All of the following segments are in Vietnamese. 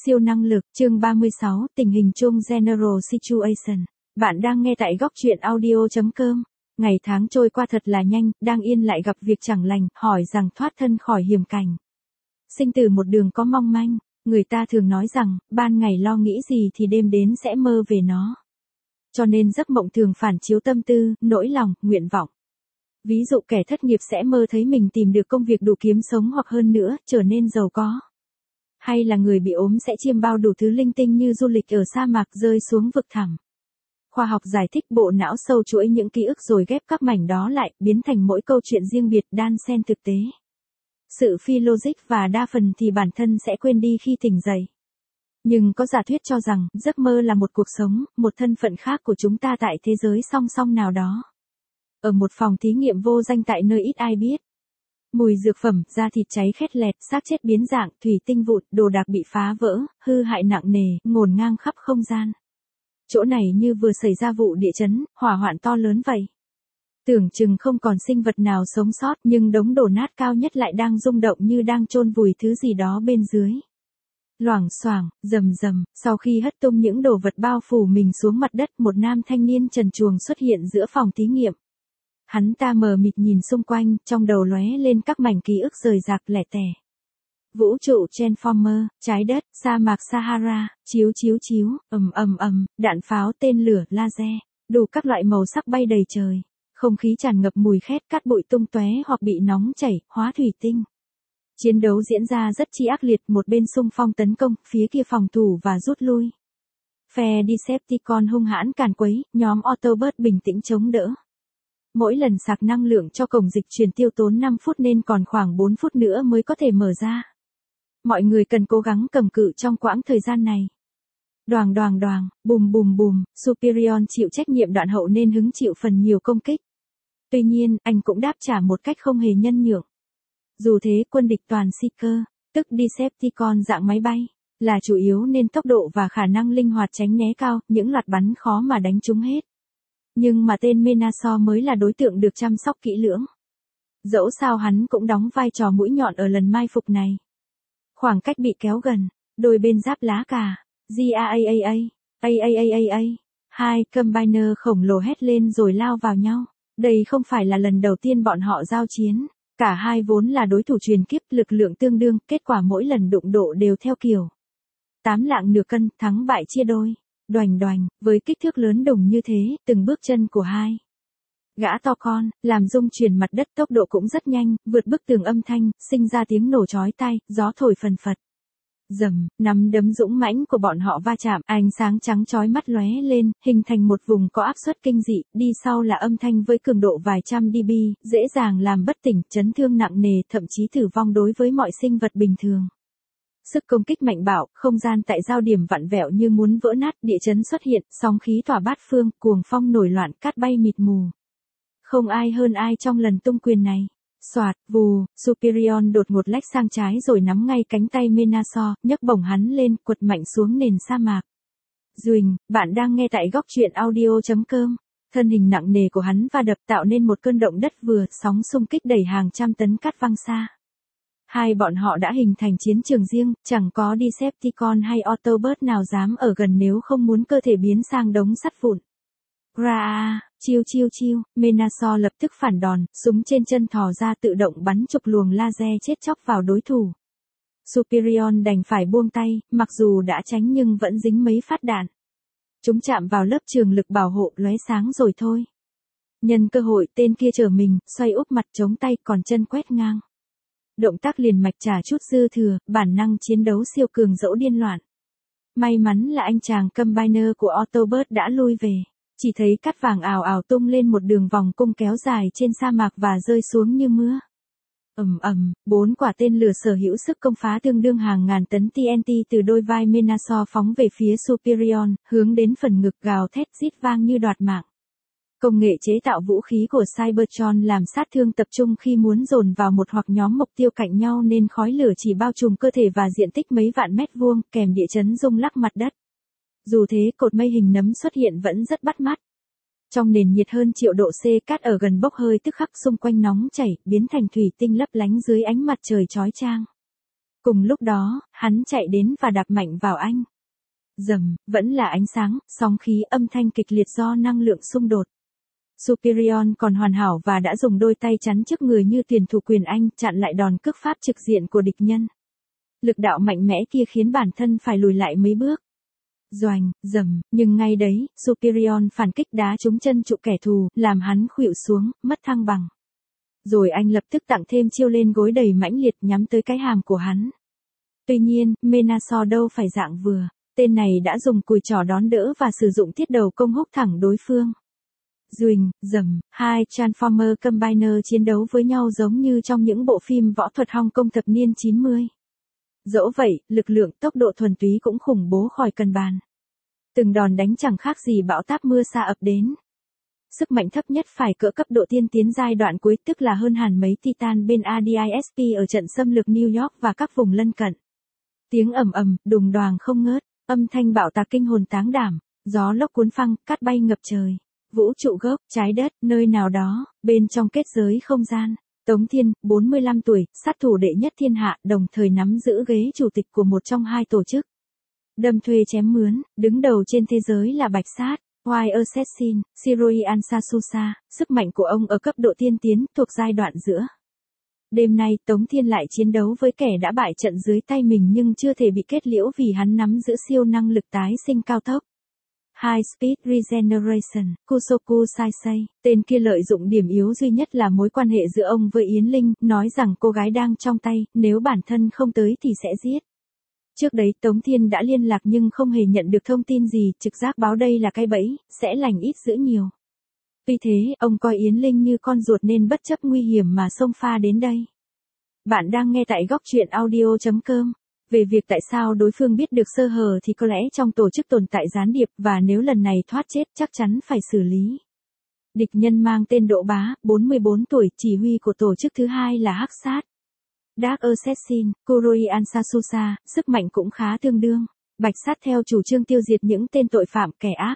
Siêu năng lực, chương 36, tình hình chung General Situation. Bạn đang nghe tại góc truyện audio.com. Ngày tháng trôi qua thật là nhanh, đang yên lại gặp việc chẳng lành, hỏi rằng thoát thân khỏi hiểm cảnh. Sinh tử một đường có mong manh, người ta thường nói rằng, ban ngày lo nghĩ gì thì đêm đến sẽ mơ về nó. Cho nên giấc mộng thường phản chiếu tâm tư, nỗi lòng, nguyện vọng. Ví dụ kẻ thất nghiệp sẽ mơ thấy mình tìm được công việc đủ kiếm sống hoặc hơn nữa, trở nên giàu có. Hay là người bị ốm sẽ chiêm bao đủ thứ linh tinh như du lịch ở sa mạc rơi xuống vực thẳm. Khoa học giải thích bộ não sâu chuỗi những ký ức rồi ghép các mảnh đó lại, biến thành mỗi câu chuyện riêng biệt đan xen thực tế. Sự phi logic và đa phần thì bản thân sẽ quên đi khi tỉnh dậy. Nhưng có giả thuyết cho rằng, giấc mơ là một cuộc sống, một thân phận khác của chúng ta tại thế giới song song nào đó. Ở một phòng thí nghiệm vô danh tại nơi ít ai biết. Mùi dược phẩm, da thịt cháy khét lẹt, xác chết biến dạng, thủy tinh vụn, đồ đạc bị phá vỡ, hư hại nặng nề, ngổn ngang khắp không gian. Chỗ này như vừa xảy ra vụ địa chấn, hỏa hoạn to lớn vậy. Tưởng chừng không còn sinh vật nào sống sót, nhưng đống đổ nát cao nhất lại đang rung động như đang chôn vùi thứ gì đó bên dưới. Loảng xoảng, rầm rầm, sau khi hất tung những đồ vật bao phủ mình xuống mặt đất, một nam thanh niên trần truồng xuất hiện giữa phòng thí nghiệm. Hắn ta mờ mịt nhìn xung quanh, trong đầu lóe lên các mảnh ký ức rời rạc lẻ tẻ. Vũ trụ Transformer, trái đất, sa mạc Sahara, chiếu chiếu chiếu, đạn pháo tên lửa, laser, đủ các loại màu sắc bay đầy trời. Không khí tràn ngập mùi khét, cát bụi tung tóe hoặc bị nóng chảy, hóa thủy tinh. Chiến đấu diễn ra rất chi ác liệt, một bên xung phong tấn công, phía kia phòng thủ và rút lui. Phe Decepticon hung hãn càn quấy, nhóm Autobot bình tĩnh chống đỡ. Mỗi lần sạc năng lượng cho cổng dịch chuyển tiêu tốn 5 phút nên còn khoảng 4 phút nữa mới có thể mở ra. Mọi người cần cố gắng cầm cự trong quãng thời gian này. Đoàng đoàng đoàng, bùm bùm bùm, Superion chịu trách nhiệm đoạn hậu nên hứng chịu phần nhiều công kích. Tuy nhiên, anh cũng đáp trả một cách không hề nhân nhượng. Dù thế, quân địch toàn Seeker, tức Decepticon dạng máy bay, là chủ yếu nên tốc độ và khả năng linh hoạt tránh né cao, những loạt bắn khó mà đánh trúng hết. Nhưng mà tên Menasor mới là đối tượng được chăm sóc kỹ lưỡng. Dẫu sao hắn cũng đóng vai trò mũi nhọn ở lần mai phục này. Khoảng cách bị kéo gần, đôi bên giáp lá cà, hai combiner khổng lồ hét lên rồi lao vào nhau. Đây không phải là lần đầu tiên bọn họ giao chiến. Cả hai vốn là đối thủ truyền kiếp, lực lượng tương đương, kết quả mỗi lần đụng độ đều theo kiểu 8 lạng nửa cân, thắng bại chia đôi. Đoành đoành, với kích thước lớn đùng như thế, từng bước chân của hai gã to con, làm rung chuyển mặt đất, tốc độ cũng rất nhanh, vượt bức tường âm thanh, sinh ra tiếng nổ chói tai, gió thổi phần phật. Rầm, nắm đấm dũng mãnh của bọn họ va chạm, ánh sáng trắng chói mắt lóe lên, hình thành một vùng có áp suất kinh dị, đi sau là âm thanh với cường độ vài trăm dB, dễ dàng làm bất tỉnh, chấn thương nặng nề, thậm chí tử vong đối với mọi sinh vật bình thường. Sức công kích mạnh bạo, không gian tại giao điểm vặn vẹo như muốn vỡ nát, địa chấn xuất hiện, sóng khí tỏa bát phương, cuồng phong nổi loạn, cát bay mịt mù. Không ai hơn ai trong lần tung quyền này. Soạt, vù, Superion đột ngột lách sang trái rồi nắm ngay cánh tay Menasor, nhấc bổng hắn lên, quật mạnh xuống nền sa mạc. Duỳnh, bạn đang nghe tại góc truyện audio.com. Thân hình nặng nề của hắn va đập tạo nên một cơn động đất vừa, sóng xung kích đẩy hàng trăm tấn cát văng xa. Hai bọn họ đã hình thành chiến trường riêng, chẳng có Decepticon hay Autobot nào dám ở gần nếu không muốn cơ thể biến sang đống sắt vụn. Ra, chiêu chiêu chiêu, Menasor lập tức phản đòn, súng trên chân thò ra tự động bắn chục luồng laser chết chóc vào đối thủ. Superion đành phải buông tay, mặc dù đã tránh nhưng vẫn dính mấy phát đạn. Chúng chạm vào lớp trường lực bảo hộ lóe sáng rồi thôi. Nhân cơ hội tên kia trở mình, xoay úp mặt chống tay còn chân quét ngang. Động tác liền mạch trả chút dư thừa, bản năng chiến đấu siêu cường dẫu điên loạn. May mắn là anh chàng combiner của Autobot đã lui về. Chỉ thấy cát vàng ào ào tung lên một đường vòng cung kéo dài trên sa mạc và rơi xuống như mưa. 4 quả tên lửa sở hữu sức công phá tương đương hàng ngàn tấn TNT từ đôi vai Menasor phóng về phía Superion, hướng đến phần ngực gào thét rít vang như đoạt mạng. Công nghệ chế tạo vũ khí của Cybertron làm sát thương tập trung khi muốn dồn vào một hoặc nhóm mục tiêu cạnh nhau nên khói lửa chỉ bao trùm cơ thể và diện tích mấy vạn mét vuông, kèm địa chấn rung lắc mặt đất. Dù thế, cột mây hình nấm xuất hiện vẫn rất bắt mắt. Trong nền nhiệt hơn triệu độ C, cát ở gần bốc hơi tức khắc xung quanh nóng chảy, biến thành thủy tinh lấp lánh dưới ánh mặt trời chói chang. Cùng lúc đó, hắn chạy đến và đạp mạnh vào anh. Rầm, vẫn là ánh sáng, sóng khí, âm thanh kịch liệt do năng lượng xung đột. Superion còn hoàn hảo và đã dùng đôi tay chắn trước người như tiền thủ quyền anh, chặn lại đòn cước pháp trực diện của địch nhân. Lực đạo mạnh mẽ kia khiến bản thân phải lùi lại mấy bước. Doành, rầm, nhưng ngay đấy, Superion phản kích đá trúng chân trụ kẻ thù, làm hắn khuỵu xuống, mất thăng bằng. Rồi anh lập tức tặng thêm chiêu lên gối đầy mãnh liệt nhắm tới cái hàm của hắn. Tuy nhiên, Menasor đâu phải dạng vừa, tên này đã dùng cùi trỏ đón đỡ và sử dụng thiết đầu công húc thẳng đối phương. Doành, rầm, hai Transformer Combiner chiến đấu với nhau giống như trong những bộ phim võ thuật Hong Kong thập niên 90. Dẫu vậy, lực lượng tốc độ thuần túy cũng khủng bố khỏi cân bàn. Từng đòn đánh chẳng khác gì bão táp mưa sa ập đến. Sức mạnh thấp nhất phải cỡ cấp độ tiên tiến giai đoạn cuối, tức là hơn hẳn mấy Titan bên ADISP ở trận xâm lược New York và các vùng lân cận. Tiếng ầm ầm, đùng đoàng không ngớt, âm thanh bạo tạc kinh hồn táng đảm, gió lốc cuốn phăng, cát bay ngập trời. Vũ trụ gốc, trái đất, nơi nào đó, bên trong kết giới không gian. Tống Thiên, 45 tuổi, sát thủ đệ nhất thiên hạ, đồng thời nắm giữ ghế chủ tịch của một trong hai tổ chức. Đâm thuê chém mướn, đứng đầu trên thế giới là Bạch Sát, White Assassin, Shiroi Ansasusa, sức mạnh của ông ở cấp độ tiên tiến, thuộc giai đoạn giữa. Đêm nay, Tống Thiên lại chiến đấu với kẻ đã bại trận dưới tay mình nhưng chưa thể bị kết liễu vì hắn nắm giữ siêu năng lực tái sinh cao tốc. High Speed Regeneration, Kusoku Saisei, tên kia lợi dụng điểm yếu duy nhất là mối quan hệ giữa ông với Yến Linh, nói rằng cô gái đang trong tay, nếu bản thân không tới thì sẽ giết. Trước đấy Tống Thiên đã liên lạc nhưng không hề nhận được thông tin gì, trực giác báo đây là cái bẫy, sẽ lành ít dữ nhiều. Vì thế, ông coi Yến Linh như con ruột nên bất chấp nguy hiểm mà xông pha đến đây. Bạn đang nghe tại góc truyện audio.com. Về việc tại sao đối phương biết được sơ hở thì có lẽ trong tổ chức tồn tại gián điệp và nếu lần này thoát chết chắc chắn phải xử lý. Địch nhân mang tên Đỗ Bá, 44 tuổi, chỉ huy của tổ chức thứ hai là Hắc Sát. Dark Assassin, Kuroi Ansasusa, sức mạnh cũng khá tương đương. Bạch Sát theo chủ trương tiêu diệt những tên tội phạm kẻ ác.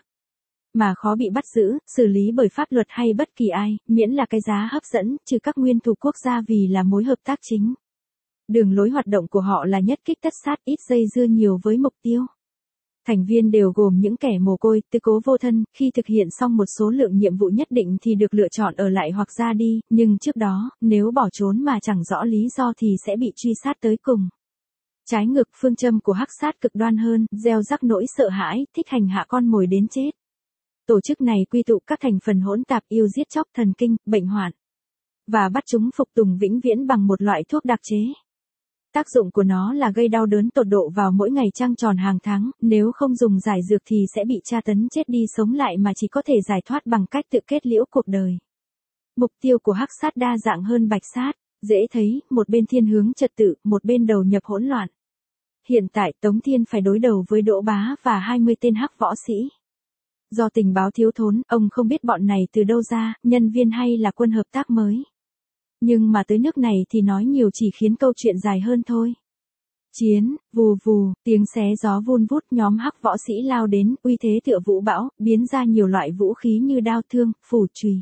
Mà khó bị bắt giữ, xử lý bởi pháp luật hay bất kỳ ai, miễn là cái giá hấp dẫn, trừ các nguyên thủ quốc gia vì là mối hợp tác chính. Đường lối hoạt động của họ là nhất kích tất sát, ít dây dưa nhiều với mục tiêu. Thành viên đều gồm những kẻ mồ côi, tứ cố vô thân, khi thực hiện xong một số lượng nhiệm vụ nhất định thì được lựa chọn ở lại hoặc ra đi, nhưng trước đó, nếu bỏ trốn mà chẳng rõ lý do thì sẽ bị truy sát tới cùng. Trái ngược, phương châm của Hắc Sát cực đoan hơn, gieo rắc nỗi sợ hãi, thích hành hạ con mồi đến chết. Tổ chức này quy tụ các thành phần hỗn tạp yêu giết chóc thần kinh, bệnh hoạn, và bắt chúng phục tùng vĩnh viễn bằng một loại thuốc đặc chế. Tác dụng của nó là gây đau đớn tột độ vào mỗi ngày trăng tròn hàng tháng, nếu không dùng giải dược thì sẽ bị tra tấn chết đi sống lại mà chỉ có thể giải thoát bằng cách tự kết liễu cuộc đời. Mục tiêu của Hắc Sát đa dạng hơn Bạch Sát, dễ thấy, một bên thiên hướng trật tự, một bên đầu nhập hỗn loạn. Hiện tại Tống Thiên phải đối đầu với Đỗ Bá và 20 tên hắc võ sĩ. Do tình báo thiếu thốn, ông không biết bọn này từ đâu ra, nhân viên hay là quân hợp tác mới. Nhưng mà tới nước này thì nói nhiều chỉ khiến câu chuyện dài hơn thôi. Chiến, vù vù, tiếng xé gió vun vút, nhóm hắc võ sĩ lao đến, uy thế tựa vũ bão, biến ra nhiều loại vũ khí như đao thương, phủ chùy.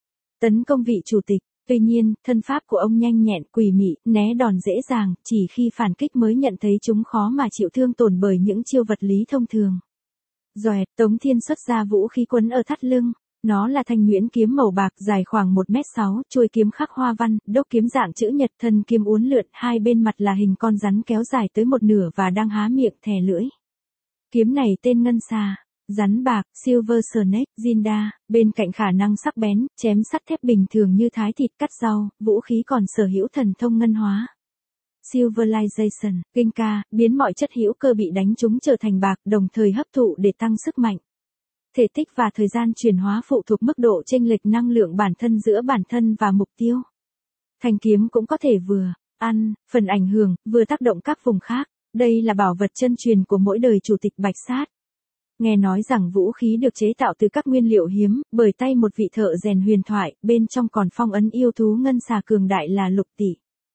Tấn công vị chủ tịch, tuy nhiên, thân pháp của ông nhanh nhẹn, quỷ mị, né đòn dễ dàng, chỉ khi phản kích mới nhận thấy chúng khó mà chịu thương tổn bởi những chiêu vật lý thông thường. Doẹt, Tống Thiên xuất ra vũ khí quấn ở thắt lưng. Nó là thanh nhuyễn kiếm màu bạc dài khoảng 1m6, chuôi kiếm khắc hoa văn, đốc kiếm dạng chữ nhật, thân kiếm uốn lượn, hai bên mặt là hình con rắn kéo dài tới một nửa và đang há miệng thè lưỡi. Kiếm này tên Ngân Xà, rắn bạc, Silver Snake, Zinda, bên cạnh khả năng sắc bén, chém sắt thép bình thường như thái thịt cắt rau, vũ khí còn sở hữu thần thông ngân hóa. Civilization, Ginka, biến mọi chất hữu cơ bị đánh trúng trở thành bạc, đồng thời hấp thụ để tăng sức mạnh. Thể tích và thời gian chuyển hóa phụ thuộc mức độ chênh lệch năng lượng bản thân giữa bản thân và mục tiêu. Thanh kiếm cũng có thể vừa ăn, phần ảnh hưởng, vừa tác động các vùng khác. Đây là bảo vật chân truyền của mỗi đời chủ tịch Bạch Sát. Nghe nói rằng vũ khí được chế tạo từ các nguyên liệu hiếm, bởi tay một vị thợ rèn huyền thoại, bên trong còn phong ấn yêu thú ngân xà cường đại là Lục Tỷ.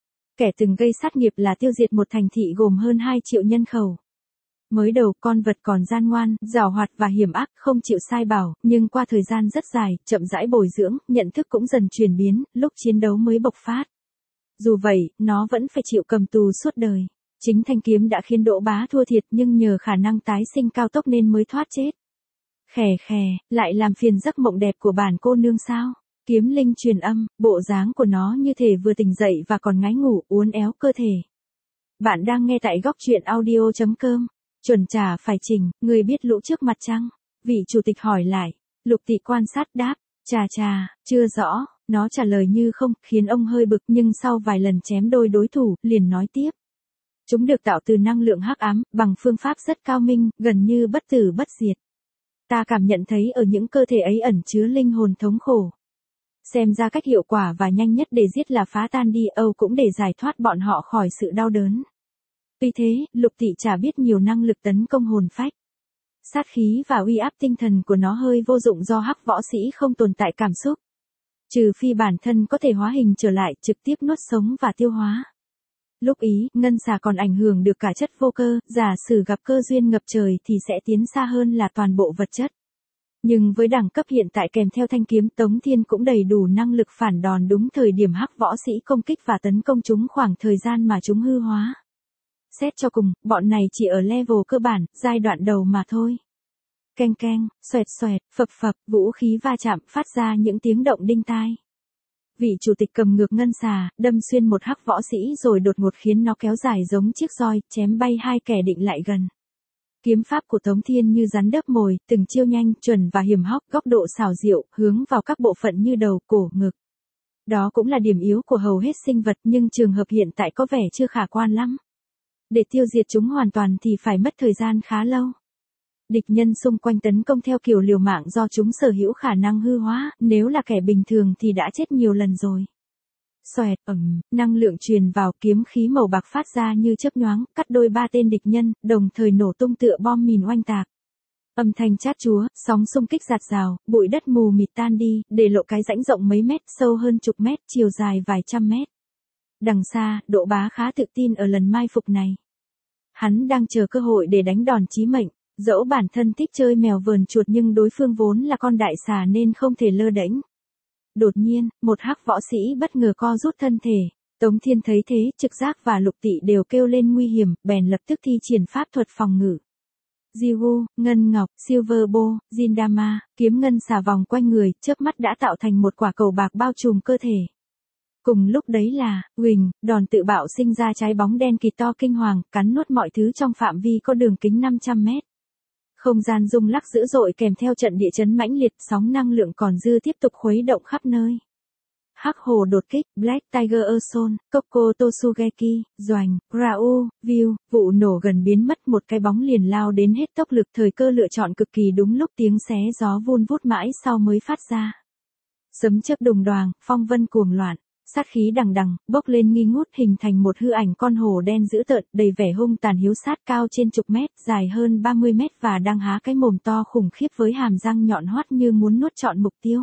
Kẻ từng gây sát nghiệp là tiêu diệt một thành thị gồm hơn 2 triệu nhân khẩu. Mới đầu con vật còn gian ngoan, giàu hoạt và hiểm ác, không chịu sai bảo, nhưng qua thời gian rất dài, chậm rãi bồi dưỡng, nhận thức cũng dần chuyển biến, lúc chiến đấu mới bộc phát. Dù vậy, nó vẫn phải chịu cầm tù suốt đời. Chính thanh kiếm đã khiến Đỗ Bá thua thiệt nhưng nhờ khả năng tái sinh cao tốc nên mới thoát chết. Khè khè, lại làm phiền giấc mộng đẹp của bản cô nương sao? Kiếm linh truyền âm, bộ dáng của nó như thể vừa tỉnh dậy và còn ngái ngủ, uốn éo cơ thể. Bạn đang nghe tại góc truyện audio.com. Chuẩn trả phải chỉnh, người biết lũ trước mặt trăng. Vị chủ tịch hỏi lại. Lục Tị quan sát đáp. Chà, chưa rõ. Nó trả lời như không, khiến ông hơi bực nhưng sau vài lần chém đôi đối thủ, liền nói tiếp. Chúng được tạo từ năng lượng hắc ám, bằng phương pháp rất cao minh, gần như bất tử bất diệt. Ta cảm nhận thấy ở những cơ thể ấy ẩn chứa linh hồn thống khổ. Xem ra cách hiệu quả và nhanh nhất để giết là phá tan đi Âu cũng để giải thoát bọn họ khỏi sự đau đớn. Tuy thế, Lục Tị chả biết nhiều năng lực tấn công hồn phách. Sát khí và uy áp tinh thần của nó hơi vô dụng do hắc võ sĩ không tồn tại cảm xúc. Trừ phi bản thân có thể hóa hình trở lại trực tiếp nuốt sống và tiêu hóa. Lúc ý, ngân xà còn ảnh hưởng được cả chất vô cơ, giả sử gặp cơ duyên ngập trời thì sẽ tiến xa hơn là toàn bộ vật chất. Nhưng với đẳng cấp hiện tại kèm theo thanh kiếm Tống Thiên cũng đầy đủ năng lực phản đòn đúng thời điểm hắc võ sĩ công kích và tấn công chúng khoảng thời gian mà chúng hư hóa. Xét cho cùng, bọn này chỉ ở level cơ bản, giai đoạn đầu mà thôi. Keng keng, xoẹt xoẹt, phập phập, vũ khí va chạm phát ra những tiếng động đinh tai. Vị chủ tịch cầm ngược ngân xà, đâm xuyên một hắc võ sĩ rồi đột ngột khiến nó kéo dài giống chiếc roi, chém bay hai kẻ định lại gần. Kiếm pháp của Tống Thiên như rắn đớp mồi, từng chiêu nhanh, chuẩn và hiểm hóc, góc độ xảo diệu, hướng vào các bộ phận như đầu, cổ, ngực. Đó cũng là điểm yếu của hầu hết sinh vật nhưng trường hợp hiện tại có vẻ chưa khả quan lắm. Để tiêu diệt chúng hoàn toàn thì phải mất thời gian khá lâu. Địch nhân xung quanh tấn công theo kiểu liều mạng do chúng sở hữu khả năng hư hóa, nếu là kẻ bình thường thì đã chết nhiều lần rồi. Xoẹt, năng lượng truyền vào, kiếm khí màu bạc phát ra như chớp nhoáng, cắt đôi ba tên địch nhân, đồng thời nổ tung tựa bom mìn oanh tạc. Âm thanh chát chúa, sóng xung kích giạt rào, bụi đất mù mịt tan đi, để lộ cái rãnh rộng mấy mét, sâu hơn chục mét, chiều dài vài trăm mét. Đằng xa, Đỗ Bá khá tự tin ở lần mai phục này. Hắn đang chờ cơ hội để đánh đòn chí mệnh, dẫu bản thân thích chơi mèo vờn chuột nhưng đối phương vốn là con đại xà nên không thể lơ đễnh. Đột nhiên, một hắc võ sĩ bất ngờ co rút thân thể. Tống Thiên thấy thế, trực giác và Lục Tị đều kêu lên nguy hiểm, bèn lập tức thi triển pháp thuật phòng ngự. Jiwu, ngân ngọc, silver bow, Jindama, kiếm ngân xà vòng quanh người, chớp mắt đã tạo thành một quả cầu bạc bao trùm cơ thể. Cùng lúc đấy là, huỳnh, đòn tự bạo sinh ra trái bóng đen kịt to kinh hoàng, cắn nuốt mọi thứ trong phạm vi có đường kính 500 mét. Không gian rung lắc dữ dội kèm theo trận địa chấn mãnh liệt, sóng năng lượng còn dư tiếp tục khuấy động khắp nơi. Hắc hồ đột kích, Black Tiger Earthstone, Koko Toshugeki, Doành, Rau, View, vụ nổ gần biến mất, một cái bóng liền lao đến hết tốc lực, thời cơ lựa chọn cực kỳ đúng lúc, tiếng xé gió vun vút mãi sau mới phát ra. Sấm chớp đùng đoàng, phong vân cuồng loạn. Sát khí đằng đằng, bốc lên nghi ngút hình thành một hư ảnh con hổ đen dữ tợn, đầy vẻ hung tàn hiếu sát, cao trên chục mét, dài hơn 30 mét và đang há cái mồm to khủng khiếp với hàm răng nhọn hoắt như muốn nuốt trọn mục tiêu.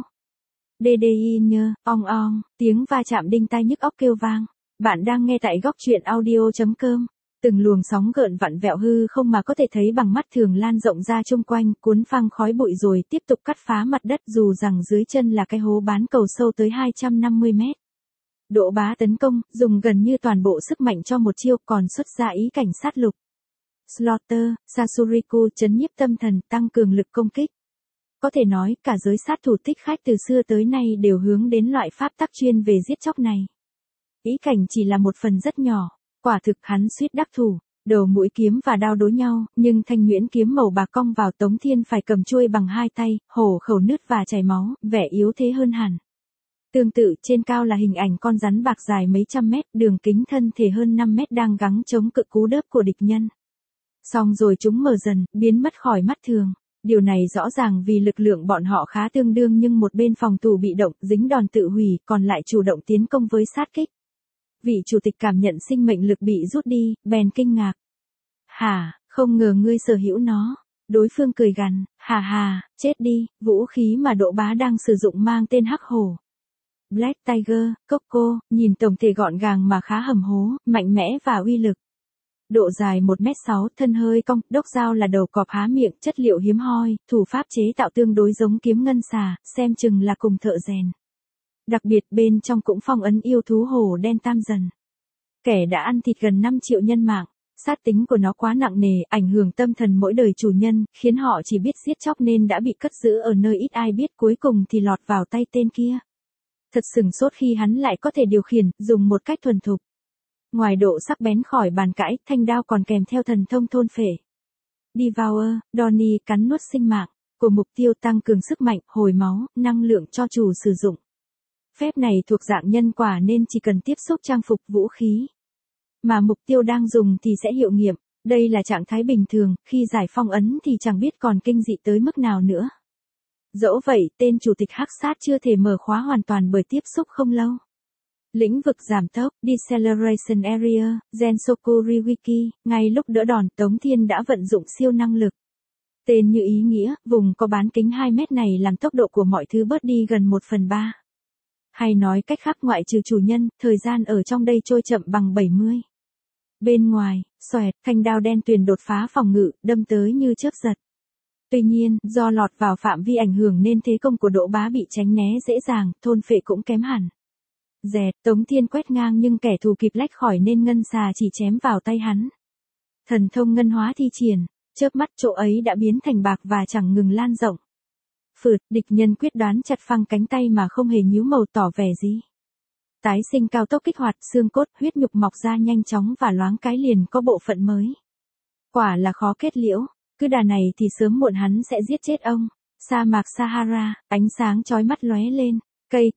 DDI nhơ, ong ong, tiếng va chạm đinh tai nhức óc kêu vang. Bạn đang nghe tại góc truyện audio.com. Từng luồng sóng gợn vặn vẹo hư không mà có thể thấy bằng mắt thường lan rộng ra chung quanh, cuốn phăng khói bụi rồi tiếp tục cắt phá mặt đất dù rằng dưới chân là cái hố bán cầu sâu tới 250 mét. Đỗ Bá tấn công, dùng gần như toàn bộ sức mạnh cho một chiêu, còn xuất ra ý cảnh sát lục. Slaughter, Sasuriku chấn nhiếp tâm thần, tăng cường lực công kích. Có thể nói, cả giới sát thủ thích khách từ xưa tới nay đều hướng đến loại pháp tắc chuyên về giết chóc này. Ý cảnh chỉ là một phần rất nhỏ, quả thực hắn suýt đắc thủ, đầu mũi kiếm và đao đối nhau, nhưng thanh nhuyễn kiếm màu bạc cong vào, Tống Thiên phải cầm chuôi bằng hai tay, hổ khẩu nứt và chảy máu, vẻ yếu thế hơn hẳn. Tương tự, trên cao là hình ảnh con rắn bạc dài mấy trăm mét, đường kính thân thể hơn 5 mét đang gắng chống cự cú đớp của địch nhân. Xong rồi chúng mờ dần, biến mất khỏi mắt thường. Điều này rõ ràng vì lực lượng bọn họ khá tương đương nhưng một bên phòng thủ bị động, dính đòn tự hủy, còn lại chủ động tiến công với sát kích. Vị chủ tịch cảm nhận sinh mệnh lực bị rút đi, bèn kinh ngạc. Hả, không ngờ ngươi sở hữu nó. Đối phương cười gằn, hà, chết đi, vũ khí mà Đỗ Bá đang sử dụng mang tên Hắc Hổ. Black Tiger, Koko, nhìn tổng thể gọn gàng mà khá hầm hố, mạnh mẽ và uy lực. Độ dài 1m6, thân hơi cong, đốc dao là đầu cọp há miệng, chất liệu hiếm hoi, thủ pháp chế tạo tương đối giống kiếm ngân xà, xem chừng là cùng thợ rèn. Đặc biệt bên trong cũng phong ấn yêu thú hổ đen tam dần. Kẻ đã ăn thịt gần 5 triệu nhân mạng, Sát tính của nó quá nặng nề, ảnh hưởng tâm thần mỗi đời chủ nhân, khiến họ chỉ biết giết chóc nên đã bị cất giữ ở nơi ít ai biết, cuối cùng thì lọt vào tay tên kia. Thật sửng sốt khi hắn lại có thể điều khiển, dùng một cách thuần thục. Ngoài độ sắc bén khỏi bàn cãi, thanh đao còn kèm theo thần thông thôn phệ. Devour, Donnie cắn nuốt sinh mạng của mục tiêu, tăng cường sức mạnh, hồi máu, năng lượng cho chủ sử dụng. Phép này thuộc dạng nhân quả nên chỉ cần tiếp xúc trang phục vũ khí mà mục tiêu đang dùng thì sẽ hiệu nghiệm. Đây là trạng thái bình thường, khi giải phong ấn thì chẳng biết còn kinh dị tới mức nào nữa. Dẫu vậy, tên chủ tịch hắc sát chưa thể mở khóa hoàn toàn bởi tiếp xúc không lâu. Lĩnh vực giảm tốc, Deceleration Area, Gensoku Ryuiki, ngay lúc đỡ đòn, Tống Thiên đã vận dụng siêu năng lực. Tên như ý nghĩa, vùng có bán kính 2 mét này làm tốc độ của mọi thứ bớt đi gần 1/3. Hay nói cách khác, ngoại trừ chủ nhân, thời gian ở trong đây trôi chậm bằng 70. Bên ngoài, xoẹt, thanh đao đen tuyền đột phá phòng ngự, đâm tới như chớp giật. Tuy nhiên, do lọt vào phạm vi ảnh hưởng nên thế công của Đỗ Bá bị tránh né dễ dàng, thôn phệ cũng kém hẳn. Dẹt, Tống Thiên quét ngang nhưng kẻ thù kịp lách khỏi nên ngân xà chỉ chém vào tay hắn. Thần thông ngân hóa thi triển, chớp mắt chỗ ấy đã biến thành bạc và chẳng ngừng lan rộng. Phượt, địch nhân quyết đoán chặt phăng cánh tay mà không hề nhíu màu tỏ vẻ gì. Tái sinh cao tốc kích hoạt, xương cốt, huyết nhục mọc ra nhanh chóng và loáng cái liền có bộ phận mới. Quả là khó kết liễu, cứ đà này thì sớm muộn hắn sẽ giết chết ông. Sa mạc Sahara, ánh sáng chói mắt lóe lên, cây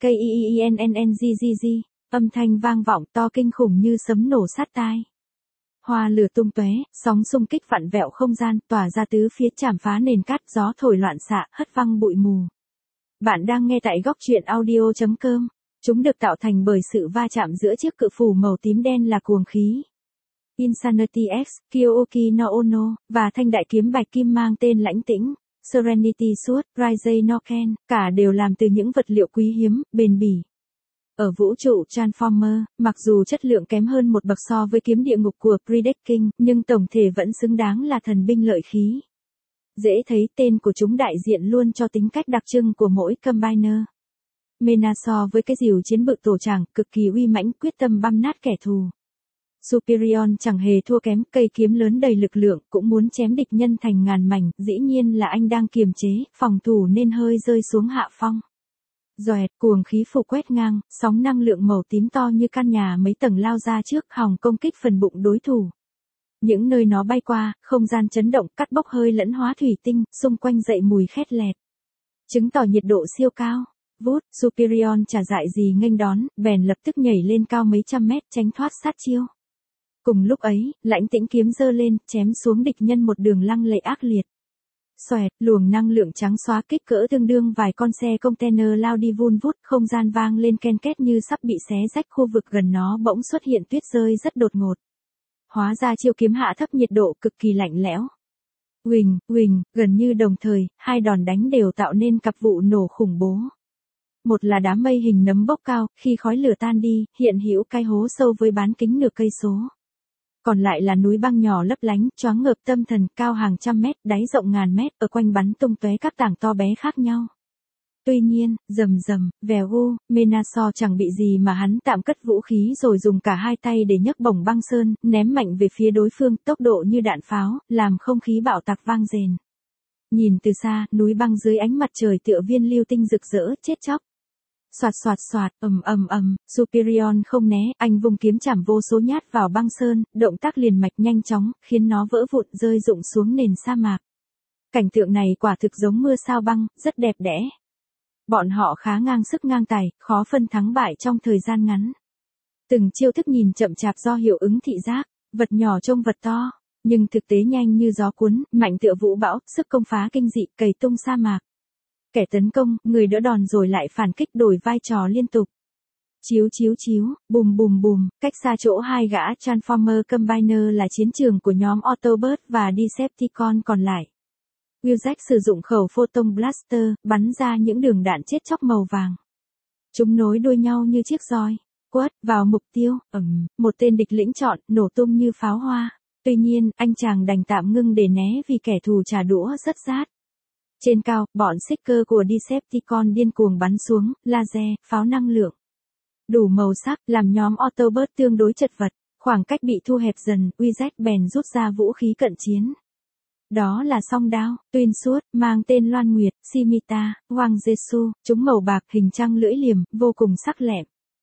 KIINNNGGG, âm thanh vang vọng to kinh khủng như sấm nổ sát tai. Hoa lửa tung tóe, sóng xung kích vặn vẹo không gian, tỏa ra tứ phía, chảm phá nền cát, gió thổi loạn xạ, hất văng bụi mù. Bạn đang nghe tại góc truyện audio.com. Chúng được tạo thành bởi sự va chạm giữa chiếc cự phủ màu tím đen là cuồng khí Insanity X, Kyoki no Ono, và thanh đại kiếm bạch kim mang tên Lãnh Tĩnh, Serenity Sword, Raizei no Ken, cả đều làm từ những vật liệu quý hiếm, bền bỉ. Ở vũ trụ Transformer, mặc dù chất lượng kém hơn một bậc so với kiếm địa ngục của Predaking, nhưng tổng thể vẫn xứng đáng là thần binh lợi khí. Dễ thấy tên của chúng đại diện luôn cho tính cách đặc trưng của mỗi combiner. Mena so với cái rìu chiến bự tổ tràng, cực kỳ uy mãnh, quyết tâm băm nát kẻ thù. Superion chẳng hề thua kém, cây kiếm lớn đầy lực lượng, cũng muốn chém địch nhân thành ngàn mảnh, dĩ nhiên là anh đang kiềm chế, phòng thủ nên hơi rơi xuống hạ phong. Doẹt, cuồng khí phủ quét ngang, sóng năng lượng màu tím to như căn nhà mấy tầng lao ra trước, hòng công kích phần bụng đối thủ. Những nơi nó bay qua, không gian chấn động, cắt bốc hơi lẫn hóa thủy tinh, xung quanh dậy mùi khét lẹt. Chứng tỏ nhiệt độ siêu cao. Vút, Superion chả dại gì nghênh đón, bèn lập tức nhảy lên cao mấy trăm mét, tránh thoát sát chiêu. Cùng lúc ấy, Lãnh Tĩnh kiếm giơ lên, chém xuống địch nhân một đường lăng lệ ác liệt. Xoẹt, luồng năng lượng trắng xóa kích cỡ tương đương vài con xe container lao đi vun vút, không gian vang lên ken két như sắp bị xé rách, khu vực gần nó bỗng xuất hiện tuyết rơi rất đột ngột. Hóa ra chiêu kiếm hạ thấp nhiệt độ, cực kỳ lạnh lẽo. Huỳnh, gần như đồng thời, hai đòn đánh đều tạo nên cặp vụ nổ khủng bố. Một là đám mây hình nấm bốc cao, khi khói lửa tan đi, hiện hữu cái hố sâu với bán kính nửa cây số. Còn lại là núi băng nhỏ lấp lánh, choáng ngợp tâm thần, cao hàng trăm mét, đáy rộng ngàn mét, ở quanh bắn tung tóe các tảng to bé khác nhau. Tuy nhiên, rầm, vèo u, Menaso chẳng bị gì mà hắn tạm cất vũ khí rồi dùng cả hai tay để nhấc bổng băng sơn, ném mạnh về phía đối phương, tốc độ như đạn pháo, làm không khí bạo tạc vang rền. Nhìn từ xa, núi băng dưới ánh mặt trời tựa viên lưu tinh rực rỡ, chết chóc. Soạt, Superion không né, anh vung kiếm chảm vô số nhát vào băng sơn, động tác liền mạch nhanh chóng, khiến nó vỡ vụn rơi rụng xuống nền sa mạc. Cảnh tượng này quả thực giống mưa sao băng, rất đẹp đẽ. Bọn họ khá ngang sức ngang tài, khó phân thắng bại trong thời gian ngắn. Từng chiêu thức nhìn chậm chạp do hiệu ứng thị giác, vật nhỏ trông vật to, nhưng thực tế nhanh như gió cuốn, mạnh tựa vũ bão, sức công phá kinh dị, cày tung sa mạc. Kẻ tấn công, người đỡ đòn rồi lại phản kích, đổi vai trò liên tục. Chiếu, bùm, cách xa chỗ hai gã Transformer Combiner là chiến trường của nhóm Autobot và Decepticon còn lại. Wheeljack sử dụng khẩu Photon Blaster, bắn ra những đường đạn chết chóc màu vàng. Chúng nối đuôi nhau như chiếc roi, quất vào mục tiêu, một tên địch lĩnh chọn, nổ tung như pháo hoa. Tuy nhiên, anh chàng đành tạm ngưng để né vì kẻ thù trả đũa rất rát. Trên cao, bọn Seeker của Decepticon điên cuồng bắn xuống, laser, pháo năng lượng. Đủ màu sắc, làm nhóm Autobot tương đối chật vật. Khoảng cách bị thu hẹp dần, Wizard bèn rút ra vũ khí cận chiến. Đó là song đao, tuyên suốt, mang tên Loan Nguyệt, Scimitar, Hoàng Giêsu, chúng màu bạc hình trăng lưỡi liềm, vô cùng sắc lẹm.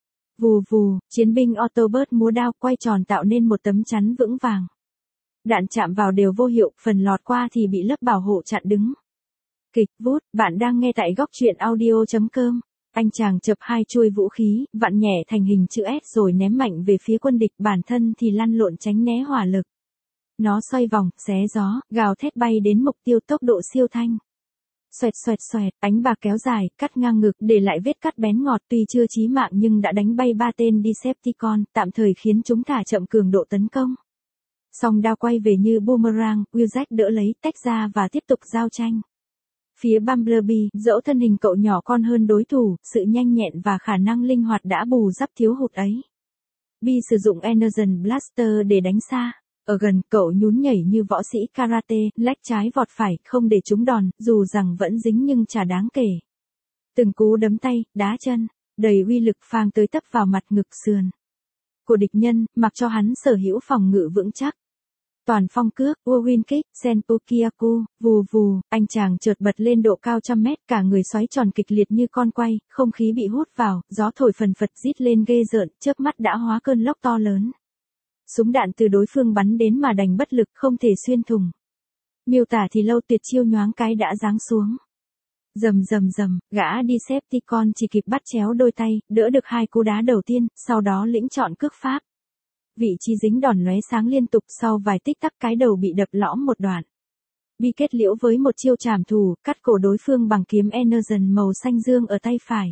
Vù vù, chiến binh Autobot múa đao quay tròn tạo nên một tấm chắn vững vàng. Đạn chạm vào đều vô hiệu, phần lọt qua thì bị lớp bảo hộ chặn đứng. Kịch vút, bạn đang nghe tại góc truyện audio.com. Anh chàng chập hai chuôi vũ khí, vặn nhẹ thành hình chữ S rồi ném mạnh về phía quân địch, bản thân thì lăn lộn tránh né hỏa lực. Nó xoay vòng, xé gió, gào thét bay đến mục tiêu tốc độ siêu thanh. Xoẹt xoẹt xoẹt, ánh bạc kéo dài, cắt ngang ngực, để lại vết cắt bén ngọt, tuy chưa chí mạng nhưng đã đánh bay 3 tên Decepticon, tạm thời khiến chúng thả chậm cường độ tấn công. Song đao quay về như boomerang, Wizard đỡ lấy, tách ra và tiếp tục giao tranh. Phía Bumblebee, dẫu thân hình cậu nhỏ con hơn đối thủ, sự nhanh nhẹn và khả năng linh hoạt đã bù đắp thiếu hụt ấy. Bee sử dụng Energon Blaster để đánh xa. Ở gần, cậu nhún nhảy như võ sĩ karate, lách trái vọt phải, không để trúng đòn, dù rằng vẫn dính nhưng chả đáng kể. Từng cú đấm tay, đá chân, đầy uy lực phang tới tấp vào mặt ngực sườn của địch nhân, mặc cho hắn sở hữu phòng ngự vững chắc. Toàn phong cước, Whirlwind Kick, Senpukyaku, vù vù, anh chàng chợt bật lên độ cao 100 mét, cả người xoáy tròn kịch liệt như con quay, không khí bị hút vào, gió thổi phần phật rít lên ghê rợn, chớp mắt đã hóa cơn lốc to lớn. Súng đạn từ đối phương bắn đến mà đành bất lực, không thể xuyên thủng. Miêu tả thì lâu, tuyệt chiêu nhoáng cái đã giáng xuống. Rầm rầm rầm, gã Decepticon chỉ kịp bắt chéo đôi tay, đỡ được 2 cú đá đầu tiên, sau đó lĩnh chọn cước pháp. Vị trí dính đòn lóe sáng liên tục, sau vài tích tắc cái đầu bị đập lõm một đoạn. Bi kết liễu với một chiêu trảm thù, cắt cổ đối phương bằng kiếm Energon màu xanh dương ở tay phải.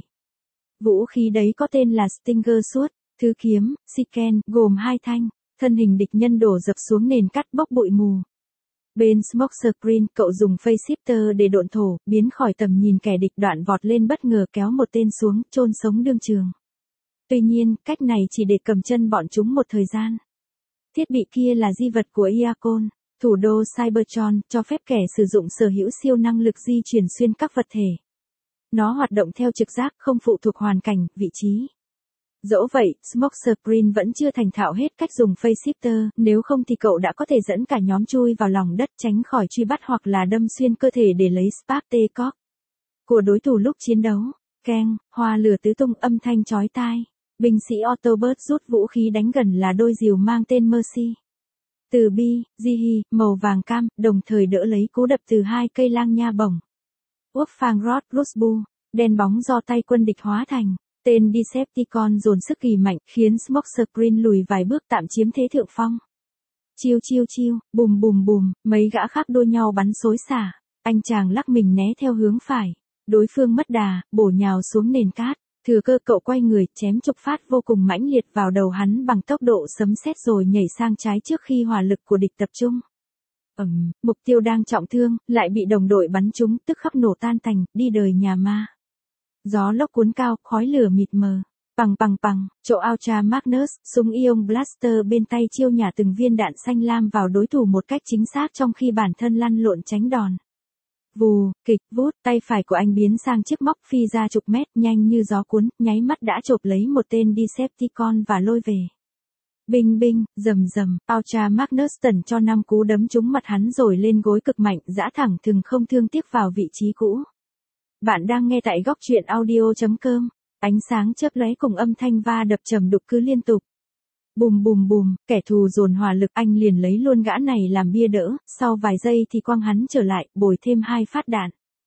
Vũ khí đấy có tên là Stinger Sword, thứ kiếm, Shiken, gồm 2 thanh, thân hình địch nhân đổ dập xuống nền cắt bốc bụi mù. Bên Smoke Screen, cậu dùng Phase Shifter để độn thổ, biến khỏi tầm nhìn kẻ địch, đoạn vọt lên bất ngờ kéo một tên xuống, chôn sống đương trường. Tuy nhiên, cách này chỉ để cầm chân bọn chúng một thời gian. Thiết bị kia là di vật của Iacon, thủ đô Cybertron, cho phép kẻ sử dụng sở hữu siêu năng lực di chuyển xuyên các vật thể. Nó hoạt động theo trực giác, không phụ thuộc hoàn cảnh, vị trí. Dẫu vậy, Smoke Screen vẫn chưa thành thạo hết cách dùng Phase Shifter, nếu không thì cậu đã có thể dẫn cả nhóm chui vào lòng đất, tránh khỏi truy bắt hoặc là đâm xuyên cơ thể để lấy Spark của đối thủ lúc chiến đấu. Keng, hoa lửa tứ tung, âm thanh chói tai. Binh sĩ Autobot rút vũ khí đánh gần là đôi rìu mang tên Mercy. Từ Bi, Jihi, màu vàng cam, đồng thời đỡ lấy cú đập từ 2 cây lang nha bổng. Úp phang Rod Crossbow, đen bóng do tay quân địch hóa thành. Tên Decepticon dồn sức kỳ mạnh, khiến Smoke Screen lùi vài bước, tạm chiếm thế thượng phong. Chiêu chiêu chiêu, bùm bùm bùm, mấy gã khác đua nhau bắn xối xả. Anh chàng lắc mình né theo hướng phải. Đối phương mất đà, bổ nhào xuống nền cát. Thừa cơ cậu quay người, chém chục phát vô cùng mãnh liệt vào đầu hắn bằng tốc độ sấm sét rồi nhảy sang trái trước khi hỏa lực của địch tập trung. Mục tiêu đang trọng thương, lại bị đồng đội bắn trúng, tức khắc nổ tan tành, đi đời nhà ma. Gió lốc cuốn cao, khói lửa mịt mờ. Pằng pằng pằng, chỗ Ultra Magnus, súng Ion Blaster bên tay chiêu nhả từng viên đạn xanh lam vào đối thủ một cách chính xác trong khi bản thân lăn lộn tránh đòn. Vù, kịch vút, tay phải của anh biến sang chiếc móc phi ra chục mét, nhanh như gió cuốn, nháy mắt đã chộp lấy một tên Decepticon và lôi về. Binh binh, rầm rầm, Ultra Magnus tẩn cho 5 cú đấm trúng mặt hắn rồi lên gối cực mạnh, giã thẳng thừng không thương tiếc vào vị trí cũ. Bạn đang nghe tại góc truyện audio.com. Ánh sáng chớp lóe cùng âm thanh va đập trầm đục cứ liên tục. Bùm bùm bùm, kẻ thù dồn hỏa lực, anh liền lấy luôn gã này làm bia đỡ, sau vài giây thì quăng hắn trở lại, bồi thêm 2 phát đạn.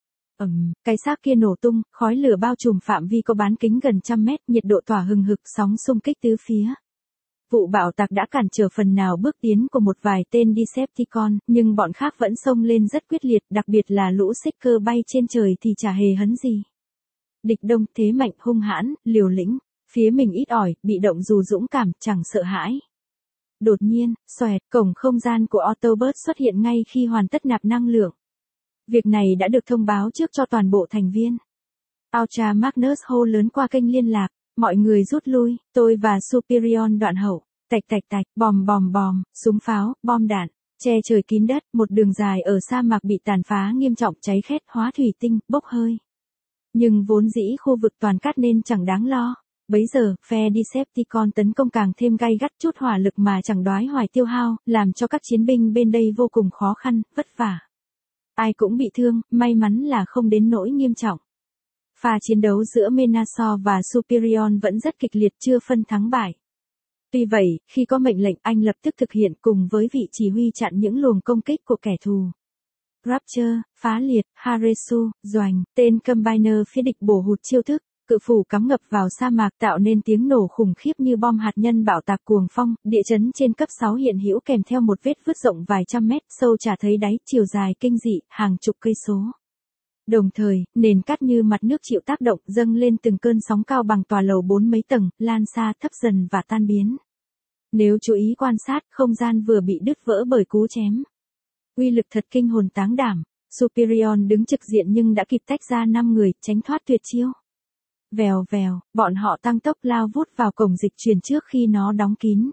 Cái xác kia nổ tung, khói lửa bao trùm phạm vi có bán kính gần 100 mét, nhiệt độ tỏa hừng hực, sóng xung kích tứ phía. Vụ bạo tạc đã cản trở phần nào bước tiến của một vài tên Decepticon, nhưng bọn khác vẫn xông lên rất quyết liệt, đặc biệt là lũ Seeker bay trên trời thì chả hề hấn gì. Địch đông, thế mạnh, hung hãn, liều lĩnh, phía mình ít ỏi, bị động dù dũng cảm, chẳng sợ hãi. Đột nhiên, xoẹt, cổng không gian của Autobot xuất hiện ngay khi hoàn tất nạp năng lượng. Việc này đã được thông báo trước cho toàn bộ thành viên. Ultra Magnus hô lớn qua kênh liên lạc, mọi người rút lui, tôi và Superion đoạn hậu, tạch tạch tạch, bòm bòm bòm, súng pháo, bom đạn, che trời kín đất, một đường dài ở sa mạc bị tàn phá nghiêm trọng, cháy khét, hóa thủy tinh, bốc hơi. Nhưng vốn dĩ khu vực toàn cát nên chẳng đáng lo. Bấy giờ, phe Decepticon tấn công càng thêm gay gắt, chút hỏa lực mà chẳng đoái hoài tiêu hao, làm cho các chiến binh bên đây vô cùng khó khăn, vất vả. Ai cũng bị thương, may mắn là không đến nỗi nghiêm trọng. Pha chiến đấu giữa Menasor và Superion vẫn rất kịch liệt, chưa phân thắng bại. Tuy vậy, khi có mệnh lệnh anh lập tức thực hiện cùng với vị chỉ huy chặn những luồng công kích của kẻ thù. Rapture, phá liệt, Haresu, Doành, tên Combiner phía địch bổ hụt chiêu thức, cự phủ cắm ngập vào sa mạc tạo nên tiếng nổ khủng khiếp như bom hạt nhân bạo tạc cuồng phong, địa chấn trên cấp 6 hiện hữu kèm theo một vết vứt rộng vài trăm mét, sâu chả thấy đáy, chiều dài kinh dị, hàng chục cây số. Đồng thời, nền cát như mặt nước chịu tác động dâng lên từng cơn sóng cao bằng tòa lầu 4 mấy tầng, lan xa thấp dần và tan biến. Nếu chú ý quan sát, không gian vừa bị đứt vỡ bởi cú chém. Uy lực thật kinh hồn táng đảm, Superion đứng trực diện nhưng đã kịp tách ra 5 người, tránh thoát tuyệt chiêu. Vèo vèo, bọn họ tăng tốc lao vút vào cổng dịch chuyển trước khi nó đóng kín.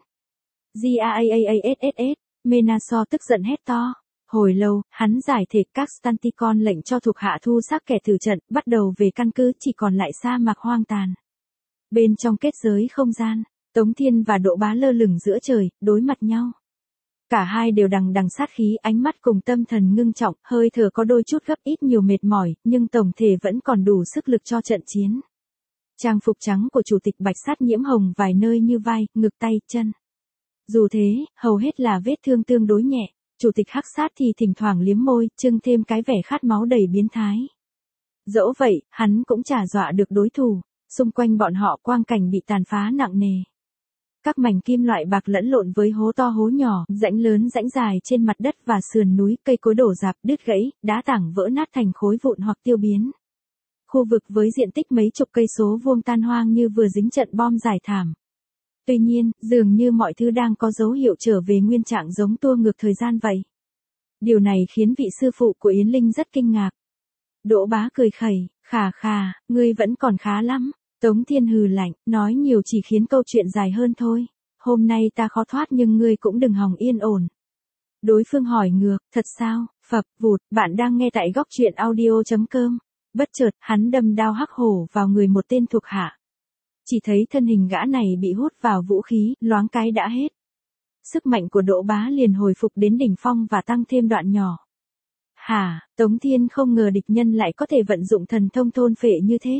Gaaass, Menasor tức giận hét to. Hồi lâu, hắn giải thể các Stanticon lệnh cho thuộc hạ thu xác kẻ tử trận, bắt đầu về căn cứ, chỉ còn lại sa mạc hoang tàn. Bên trong kết giới không gian, Tống Thiên và Đỗ Bá lơ lửng giữa trời, đối mặt nhau. Cả hai đều đằng đằng sát khí, ánh mắt cùng tâm thần ngưng trọng, hơi thở có đôi chút gấp ít nhiều mệt mỏi, nhưng tổng thể vẫn còn đủ sức lực cho trận chiến. Trang phục trắng của chủ tịch Bạch Sát nhiễm hồng vài nơi như vai, ngực, tay, chân. Dù thế, hầu hết là vết thương tương đối nhẹ. Chủ tịch Hắc Sát thì thỉnh thoảng liếm môi, trưng thêm cái vẻ khát máu đầy biến thái. Dẫu vậy, hắn cũng chả dọa được đối thủ, xung quanh bọn họ quang cảnh bị tàn phá nặng nề. Các mảnh kim loại bạc lẫn lộn với hố to hố nhỏ, rãnh lớn rãnh dài trên mặt đất và sườn núi, cây cối đổ rạp, đứt gãy, đá tảng vỡ nát thành khối vụn hoặc tiêu biến. Khu vực với diện tích mấy chục cây số vuông tan hoang như vừa dính trận bom giải thảm. Tuy nhiên, dường như mọi thứ đang có dấu hiệu trở về nguyên trạng giống tua ngược thời gian vậy. Điều này khiến vị sư phụ của Yến Linh rất kinh ngạc. Đỗ Bá cười khẩy, khà khà, ngươi vẫn còn khá lắm. Tống Thiên hừ lạnh, nói nhiều chỉ khiến câu chuyện dài hơn thôi. Hôm nay ta khó thoát nhưng ngươi cũng đừng hòng yên ổn. Đối phương hỏi ngược, thật sao, phập, vụt, bạn đang nghe tại góc truyện audio.com. Bất chợt, hắn đâm đao hắc hổ vào người một tên thuộc hạ. Chỉ thấy thân hình gã này bị hút vào vũ khí, loáng cái đã hết. Sức mạnh của Đỗ Bá liền hồi phục đến đỉnh phong và tăng thêm đoạn nhỏ. Hả, Tống Thiên không ngờ địch nhân lại có thể vận dụng thần thông thôn phệ như thế.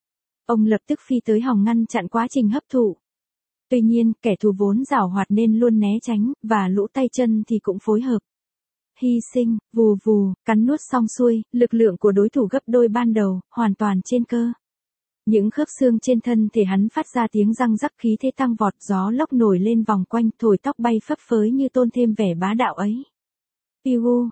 Ông lập tức phi tới hòng ngăn chặn quá trình hấp thụ. Tuy nhiên, kẻ thù vốn giảo hoạt nên luôn né tránh, và lũ tay chân thì cũng phối hợp. Hy sinh, vù vù, cắn nuốt xong xuôi, lực lượng của đối thủ gấp đôi ban đầu, hoàn toàn trên cơ. Những khớp xương trên thân thể hắn phát ra tiếng răng rắc, khí thế tăng vọt, gió lốc nổi lên vòng quanh, thổi tóc bay phấp phới như tôn thêm vẻ bá đạo ấy. Piu,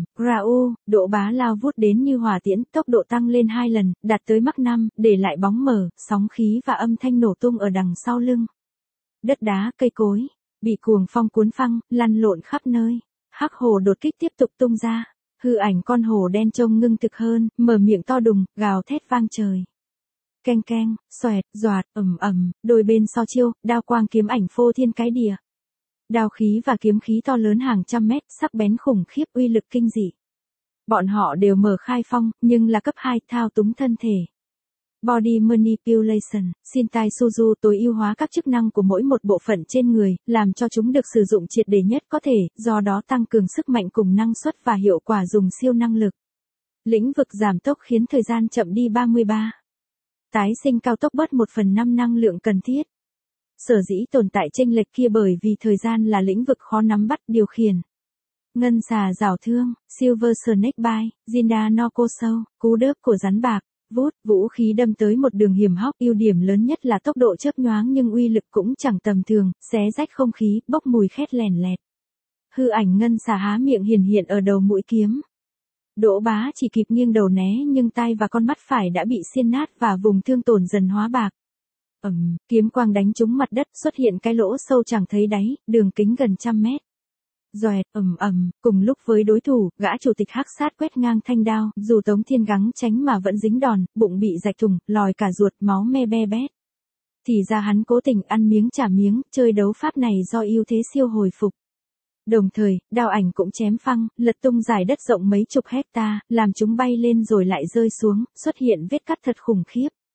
Rau, Đỗ Bá lao vút đến như hỏa tiễn, tốc độ tăng lên 2 lần, đạt tới Mach 5, để lại bóng mờ, sóng khí và âm thanh nổ tung ở đằng sau lưng. Đất đá, cây cối, bị cuồng phong cuốn phăng, lăn lộn khắp nơi. Hắc hổ đột kích tiếp tục tung ra. Hư ảnh con hổ đen trông ngưng thực hơn, mở miệng to đùng, gào thét vang trời. Keng keng, xoẹt, doạt, đôi bên so chiêu, đao quang kiếm ảnh phô thiên cái địa. Đao khí và kiếm khí to lớn hàng trăm mét, sắc bén khủng khiếp, uy lực kinh dị. Bọn họ đều mở khai phong, nhưng là cấp 2, thao túng thân thể. Body Manipulation, Shintai Suzu tối ưu hóa các chức năng của mỗi một bộ phận trên người, làm cho chúng được sử dụng triệt để nhất có thể, do đó tăng cường sức mạnh cùng năng suất và hiệu quả dùng siêu năng lực. Lĩnh vực giảm tốc khiến thời gian chậm đi 33. Tái sinh cao tốc bớt 1/5 năng lượng cần thiết. Sở dĩ tồn tại chênh lệch kia bởi vì thời gian là lĩnh vực khó nắm bắt điều khiển. Ngân xà rào thương, Silver Snake Bite, Jinda no Koso, cú đớp của rắn bạc, vút, vũ khí đâm tới một đường hiểm hóc, ưu điểm lớn nhất là tốc độ chớp nhoáng nhưng uy lực cũng chẳng tầm thường, xé rách không khí, bốc mùi khét lèn lẹt. Hư ảnh ngân xà há miệng hiển hiện ở đầu mũi kiếm. Đỗ Bá chỉ kịp nghiêng đầu né nhưng tai và con mắt phải đã bị xiên nát và vùng thương tổn dần hóa bạc. Kiếm quang đánh trúng mặt đất, xuất hiện cái lỗ sâu chẳng thấy đáy, đường kính gần 100 mét. Doẹt, cùng lúc với đối thủ, gã chủ tịch Hắc Sát quét ngang thanh đao, dù Tống Thiên gắng tránh mà vẫn dính đòn, bụng bị rạch thủng, lòi cả ruột, máu me be bét. Thì ra hắn cố tình ăn miếng trả miếng, chơi đấu pháp này do ưu thế siêu hồi phục. Đồng thời, đao ảnh cũng chém phăng, lật tung giải đất rộng mấy chục hecta, làm chúng bay lên rồi lại rơi xuống, xuất hiện vết cắt thật khủng khiếp.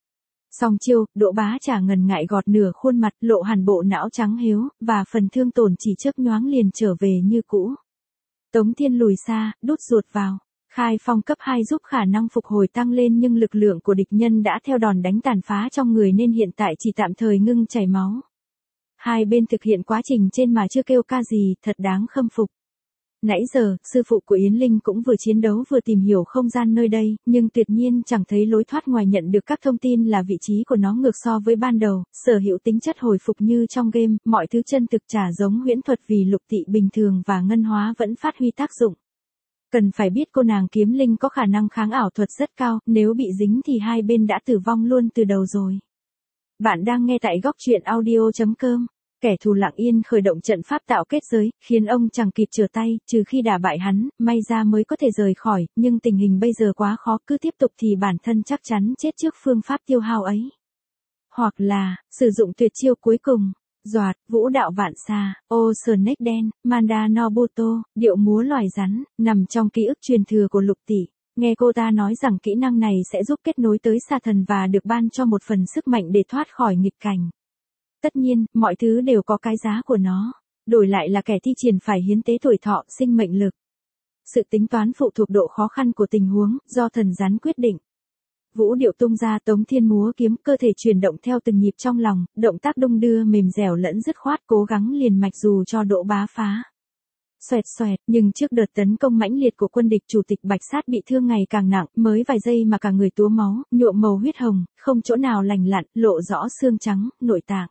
Song chiêu, Đỗ Bá Trà ngần ngại gọt nửa khuôn mặt, lộ hẳn bộ não trắng hếu, và phần thương tổn chỉ chớp nhoáng liền trở về như cũ. Tống Thiên lùi xa, đút ruột vào. Khai phong cấp 2 giúp khả năng phục hồi tăng lên nhưng lực lượng của địch nhân đã theo đòn đánh tàn phá trong người nên hiện tại chỉ tạm thời ngưng chảy máu. Hai bên thực hiện quá trình trên mà chưa kêu ca gì, thật đáng khâm phục. Nãy giờ, sư phụ của Yến Linh cũng vừa chiến đấu vừa tìm hiểu không gian nơi đây, nhưng tuyệt nhiên chẳng thấy lối thoát ngoài nhận được các thông tin là vị trí của nó ngược so với ban đầu, sở hữu tính chất hồi phục như trong game, mọi thứ chân thực chả giống huyễn thuật vì lục tị bình thường và ngân hóa vẫn phát huy tác dụng. Cần phải biết cô nàng kiếm linh có khả năng kháng ảo thuật rất cao, nếu bị dính thì hai bên đã tử vong luôn từ đầu rồi. Bạn đang nghe tại góc truyện audio.com. Kẻ thù lặng yên khởi động trận pháp tạo kết giới, khiến ông chẳng kịp trở tay, trừ khi đả bại hắn, may ra mới có thể rời khỏi, nhưng tình hình bây giờ quá khó, cứ tiếp tục thì bản thân chắc chắn chết trước phương pháp tiêu hao ấy. Hoặc là, sử dụng tuyệt chiêu cuối cùng. Doạt, vũ đạo vạn xà, ô snake đen, Manda Nobuto, điệu múa loài rắn, nằm trong ký ức truyền thừa của Lục Tỷ. Nghe cô ta nói rằng kỹ năng này sẽ giúp kết nối tới xà thần và được ban cho một phần sức mạnh để thoát khỏi nghịch cảnh. Tất nhiên, mọi thứ đều có cái giá của nó. Đổi lại là kẻ thi triển phải hiến tế tuổi thọ, sinh mệnh lực. Sự tính toán phụ thuộc độ khó khăn của tình huống, do thần rắn quyết định. Vũ điệu tung ra, Tống Thiên múa kiếm, cơ thể chuyển động theo từng nhịp trong lòng, động tác đung đưa mềm dẻo lẫn dứt khoát, cố gắng liền mạch dù cho Đỗ Bá phá. Xoẹt xoẹt, nhưng trước đợt tấn công mãnh liệt của quân địch, chủ tịch Bạch Sát bị thương ngày càng nặng, mới vài giây mà cả người túa máu, nhuộm màu huyết hồng, không chỗ nào lành lặn, lộ rõ xương trắng, nội tạng.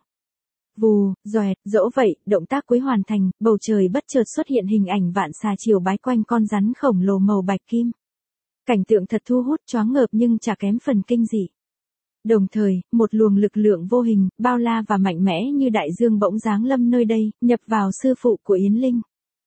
Vù, doẹt, dẫu vậy, động tác cuối hoàn thành, bầu trời bất chợt xuất hiện hình ảnh vạn xà chiều bái quanh con rắn khổng lồ màu bạch kim. Cảnh tượng thật thu hút, choáng ngợp nhưng chả kém phần kinh dị. Đồng thời, một luồng lực lượng vô hình, bao la và mạnh mẽ như đại dương bỗng giáng lâm nơi đây, nhập vào sư phụ của Yến Linh.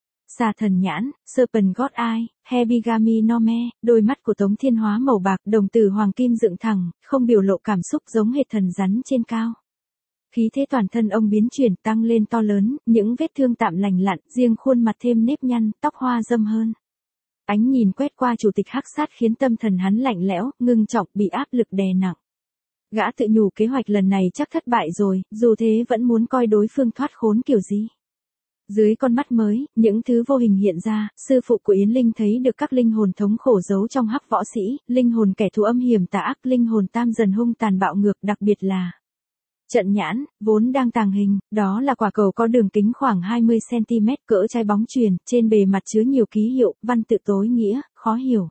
Xà thần nhãn, Serpent God Eye, Hebigami no Me, đôi mắt của Tống Thiên hóa màu bạc, đồng tử hoàng kim dựng thẳng, không biểu lộ cảm xúc giống hệt thần rắn trên cao. Khí thế toàn thân ông biến chuyển tăng lên to lớn, những vết thương tạm lành lặn, riêng khuôn mặt thêm nếp nhăn, tóc hoa râm hơn. Ánh nhìn quét qua chủ tịch Hắc Sát khiến tâm thần hắn lạnh lẽo, ngưng trọng, bị áp lực đè nặng. Gã tự nhủ kế hoạch lần này chắc thất bại rồi, dù thế vẫn muốn coi đối phương thoát khốn kiểu gì. Dưới con mắt mới, những thứ vô hình hiện ra, sư phụ của Yến Linh thấy được các linh hồn thống khổ giấu trong hắc võ sĩ, linh hồn kẻ thù âm hiểm tà ác, linh hồn tam dần hung tàn bạo ngược, đặc biệt là trận nhãn, vốn đang tàng hình, đó là quả cầu có đường kính khoảng 20cm cỡ trái bóng chuyền, trên bề mặt chứa nhiều ký hiệu, văn tự tối nghĩa, khó hiểu.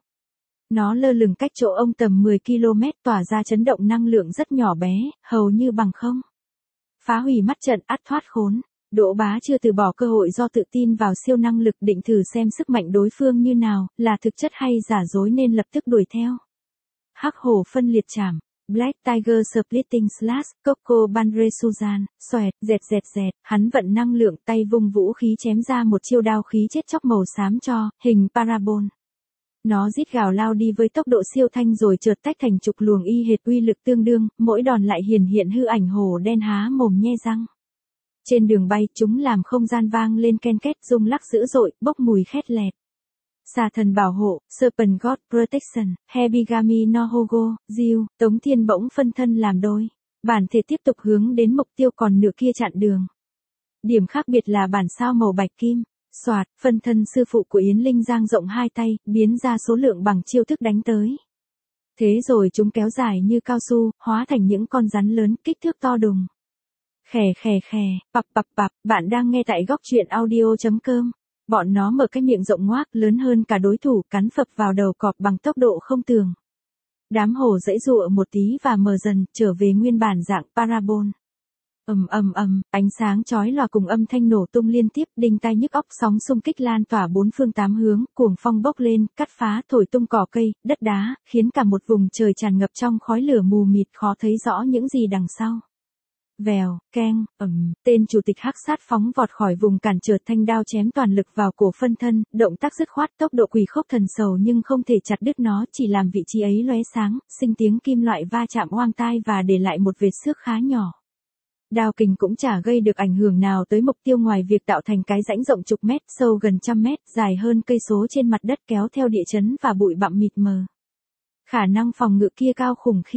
Nó lơ lửng cách chỗ ông tầm 10 km, tỏa ra chấn động năng lượng rất nhỏ bé, hầu như bằng không. Phá hủy mắt trận, ắt thoát khốn. Đỗ Bá chưa từ bỏ cơ hội do tự tin vào siêu năng lực, định thử xem sức mạnh đối phương như nào, là thực chất hay giả dối nên lập tức đuổi theo. Hắc hổ phân liệt chảm. Black Tiger Splitting Slash, Coco Bandre Suzan, xoẹt, dẹt, hắn vận năng lượng tay vung vũ khí chém ra một chiêu đao khí chết chóc màu xám cho, hình parabol. Nó rít gào lao đi với tốc độ siêu thanh rồi chợt tách thành chục luồng y hệt uy lực tương đương, mỗi đòn lại hiện hư ảnh hổ đen há mồm nhe răng. Trên đường bay, chúng làm không gian vang lên ken két, rung lắc dữ dội, bốc mùi khét lẹt. Xà thần bảo hộ, Serpent God Protection, Hebigami no Hogo, Diu, Tống Thiên bỗng phân thân làm đôi. Bản thể tiếp tục hướng đến mục tiêu còn nửa kia chặn đường. Điểm khác biệt là bản sao màu bạch kim. Soạt, phân thân sư phụ của Yến Linh dang rộng hai tay, biến ra số lượng bằng chiêu thức đánh tới. Thế rồi chúng kéo dài như cao su, hóa thành những con rắn lớn, kích thước to đùng. Khè, pặp, bạn đang nghe tại góc truyện audio.com. Bọn nó mở cái miệng rộng ngoác lớn hơn cả đối thủ, cắn phập vào đầu cọp bằng tốc độ không tưởng. Đám hổ giãy giụa một tí và mờ dần, trở về nguyên bản dạng parabol. Ánh sáng chói lòa cùng âm thanh nổ tung liên tiếp, đinh tai nhức óc, sóng xung kích lan tỏa bốn phương tám hướng, cuồng phong bốc lên, cắt phá, thổi tung cỏ cây, đất đá, khiến cả một vùng trời tràn ngập trong khói lửa mù mịt, khó thấy rõ những gì đằng sau. Vèo, keng, tên chủ tịch Hắc Sát phóng vọt khỏi vùng cản trở, thanh đao chém toàn lực vào cổ phân thân, động tác dứt khoát, tốc độ quỷ khốc thần sầu nhưng không thể chặt đứt nó, chỉ làm vị trí ấy lóe sáng, sinh tiếng kim loại va chạm oang tai và để lại một vệt xước khá nhỏ. Đao kình cũng chả gây được ảnh hưởng nào tới mục tiêu ngoài việc tạo thành cái rãnh rộng chục mét, sâu gần trăm mét, dài hơn cây số trên mặt đất kéo theo địa chấn và bụi bặm mịt mờ. Khả năng phòng ngự kia cao khủng khiếp.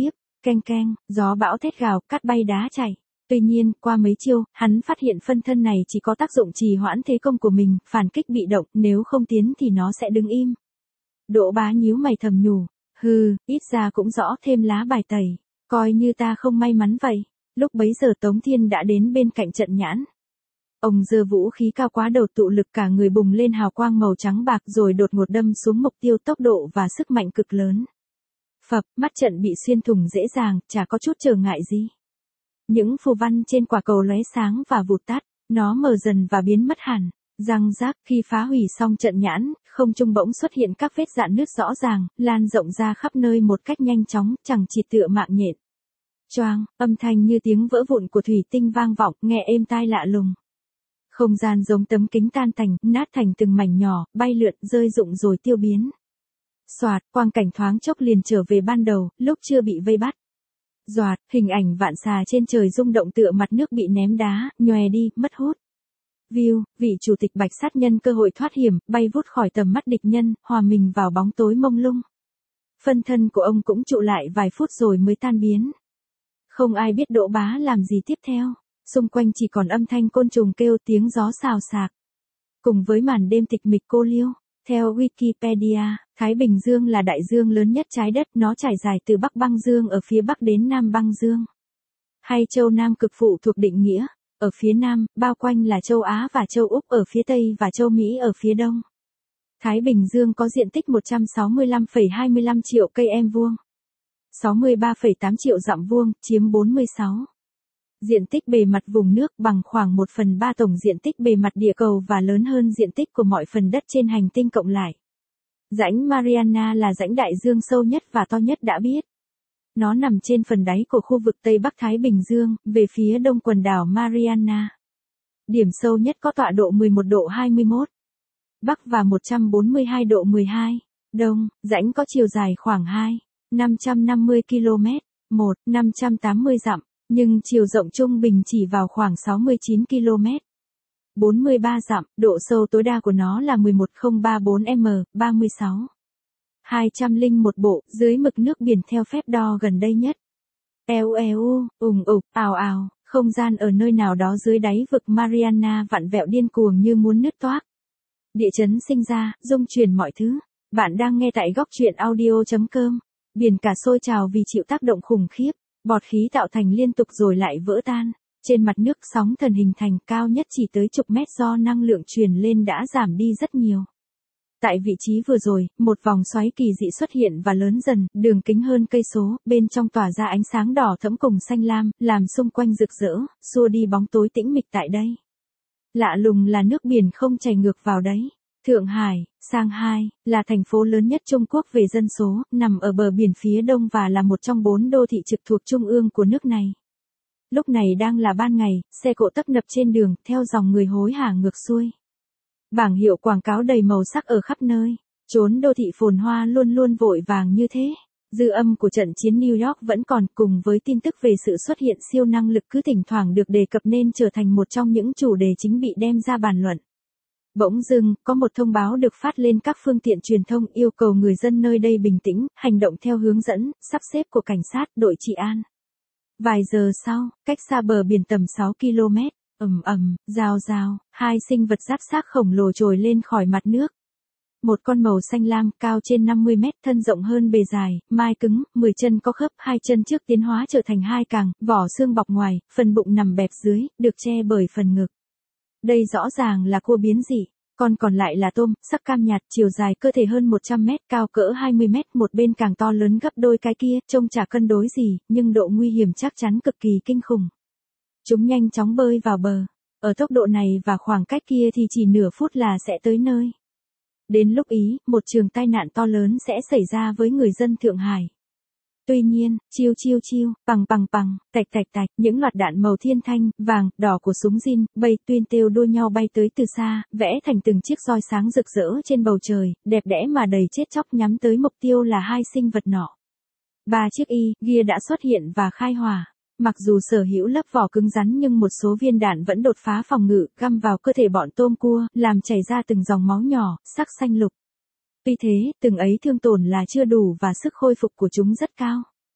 Keng keng, gió bão thét gào, cát bay đá chảy. Tuy nhiên, qua mấy chiêu, hắn phát hiện phân thân này chỉ có tác dụng trì hoãn thế công của mình, phản kích bị động, nếu không tiến thì nó sẽ đứng im. Đỗ Bá nhíu mày thầm nhủ, hừ, ít ra cũng rõ thêm lá bài tẩy, coi như ta không may mắn vậy. Lúc bấy giờ Tống Thiên đã đến bên cạnh trận nhãn. Ông giơ vũ khí cao quá đầu tụ lực cả người bùng lên hào quang màu trắng bạc rồi đột ngột đâm xuống mục tiêu tốc độ và sức mạnh cực lớn. Phập, mắt trận bị xuyên thủng dễ dàng, chả có chút trở ngại gì. Những phù văn trên quả cầu lóe sáng và vụt tắt, nó mờ dần và biến mất hẳn. Răng rác, khi phá hủy xong trận nhãn, không trung bỗng xuất hiện các vết rạn nứt rõ ràng, lan rộng ra khắp nơi một cách nhanh chóng, chẳng chỉ tựa mạng nhện. Choang, âm thanh như tiếng vỡ vụn của thủy tinh vang vọng, nghe êm tai lạ lùng. Không gian giống tấm kính tan tành, nát thành từng mảnh nhỏ, bay lượn, rơi rụng rồi tiêu biến. Xoạt, quang cảnh thoáng chốc liền trở về ban đầu, lúc chưa bị vây bắt. Doạt, hình ảnh vạn xà trên trời rung động tựa mặt nước bị ném đá, nhòe đi, mất hút. View, vị chủ tịch Bạch Sát nhân cơ hội thoát hiểm, bay vút khỏi tầm mắt địch nhân, hòa mình vào bóng tối mông lung. Phân thân của ông cũng trụ lại vài phút rồi mới tan biến. Không ai biết Đỗ Bá làm gì tiếp theo, xung quanh chỉ còn âm thanh côn trùng kêu, tiếng gió xào xạc. Cùng với màn đêm tịch mịch cô liêu, theo Wikipedia, Thái Bình Dương là đại dương lớn nhất trái đất, nó trải dài từ Bắc Băng Dương ở phía Bắc đến Nam Băng Dương. Hay châu Nam cực phụ thuộc định nghĩa, ở phía Nam, bao quanh là châu Á và châu Úc ở phía Tây và châu Mỹ ở phía Đông. Thái Bình Dương có diện tích 165,25 triệu cây em vuông. 63,8 triệu dặm vuông, chiếm 46. Diện tích bề mặt vùng nước bằng khoảng 1/3 tổng diện tích bề mặt địa cầu và lớn hơn diện tích của mọi phần đất trên hành tinh cộng lại. Rãnh Mariana là rãnh đại dương sâu nhất và to nhất đã biết. Nó nằm trên phần đáy của khu vực Tây Bắc Thái Bình Dương, về phía đông quần đảo Mariana. Điểm sâu nhất có tọa độ 11 độ 21 Bắc và 142 độ 12 Đông, rãnh có chiều dài khoảng 550 km, 580 dặm, nhưng chiều rộng trung bình chỉ vào khoảng 69 km. 43 dặm, độ sâu tối đa của nó là 11,034 m, 36. 201 bộ, dưới mực nước biển theo phép đo gần đây nhất. Ùng ục, ào ào, không gian ở nơi nào đó dưới đáy vực Mariana vặn vẹo điên cuồng như muốn nứt toác. Địa chấn sinh ra, rung chuyển mọi thứ. Bạn đang nghe tại góc truyện audio.com. Biển cả sôi trào vì chịu tác động khủng khiếp, bọt khí tạo thành liên tục rồi lại vỡ tan. Trên mặt nước sóng thần hình thành, cao nhất chỉ tới chục mét do năng lượng truyền lên đã giảm đi rất nhiều. Tại vị trí vừa rồi, một vòng xoáy kỳ dị xuất hiện và lớn dần, đường kính hơn cây số, bên trong tỏa ra ánh sáng đỏ thẫm cùng xanh lam, làm xung quanh rực rỡ, xua đi bóng tối tĩnh mịch tại đây. Lạ lùng là nước biển không chảy ngược vào đấy. Thượng Hải, Shanghai, là thành phố lớn nhất Trung Quốc về dân số, nằm ở bờ biển phía đông và là một trong 4 đô thị trực thuộc trung ương của nước này. Lúc này đang là ban ngày, xe cộ tấp nập trên đường, theo dòng người hối hả ngược xuôi. Bảng hiệu quảng cáo đầy màu sắc ở khắp nơi, chốn đô thị phồn hoa luôn luôn vội vàng như thế. Dư âm của trận chiến New York vẫn còn, cùng với tin tức về sự xuất hiện siêu năng lực cứ thỉnh thoảng được đề cập nên trở thành một trong những chủ đề chính bị đem ra bàn luận. Bỗng dưng, có một thông báo được phát lên các phương tiện truyền thông yêu cầu người dân nơi đây bình tĩnh, hành động theo hướng dẫn, sắp xếp của cảnh sát, đội trị an. Vài giờ sau, cách xa bờ biển tầm 6 km, rào rào, hai sinh vật giáp xác khổng lồ trồi lên khỏi mặt nước. Một con màu xanh lam, cao trên 50 mét, thân rộng hơn bề dài, mai cứng, 10 chân có khớp, 2 chân trước tiến hóa trở thành 2 càng, vỏ xương bọc ngoài, phần bụng nằm bẹp dưới, được che bởi phần ngực. Đây rõ ràng là cua biến dị, con còn lại là tôm, sắc cam nhạt, chiều dài cơ thể hơn 100 mét, cao cỡ 20 mét, một bên càng to lớn gấp đôi cái kia, trông chả cân đối gì, nhưng độ nguy hiểm chắc chắn cực kỳ kinh khủng. Chúng nhanh chóng bơi vào bờ, ở tốc độ này và khoảng cách kia thì chỉ nửa phút là sẽ tới nơi. Đến lúc ý, một trường tai nạn to lớn sẽ xảy ra với người dân Thượng Hải. Tuy nhiên, chiêu, pằng, tạch, những loạt đạn màu thiên thanh, vàng, đỏ của súng Jin, bay tuyên tiêu đua nhau bay tới từ xa, vẽ thành từng chiếc roi sáng rực rỡ trên bầu trời, đẹp đẽ mà đầy chết chóc nhắm tới mục tiêu là hai sinh vật nọ. 3 chiếc gear đã xuất hiện và khai hỏa. Mặc dù sở hữu lớp vỏ cứng rắn nhưng một số viên đạn vẫn đột phá phòng ngự, găm vào cơ thể bọn tôm cua, làm chảy ra từng dòng máu nhỏ, sắc xanh lục. Tuy thế, từng ấy thương tổn là chưa đủ và sức khôi phục của chúng rất cao.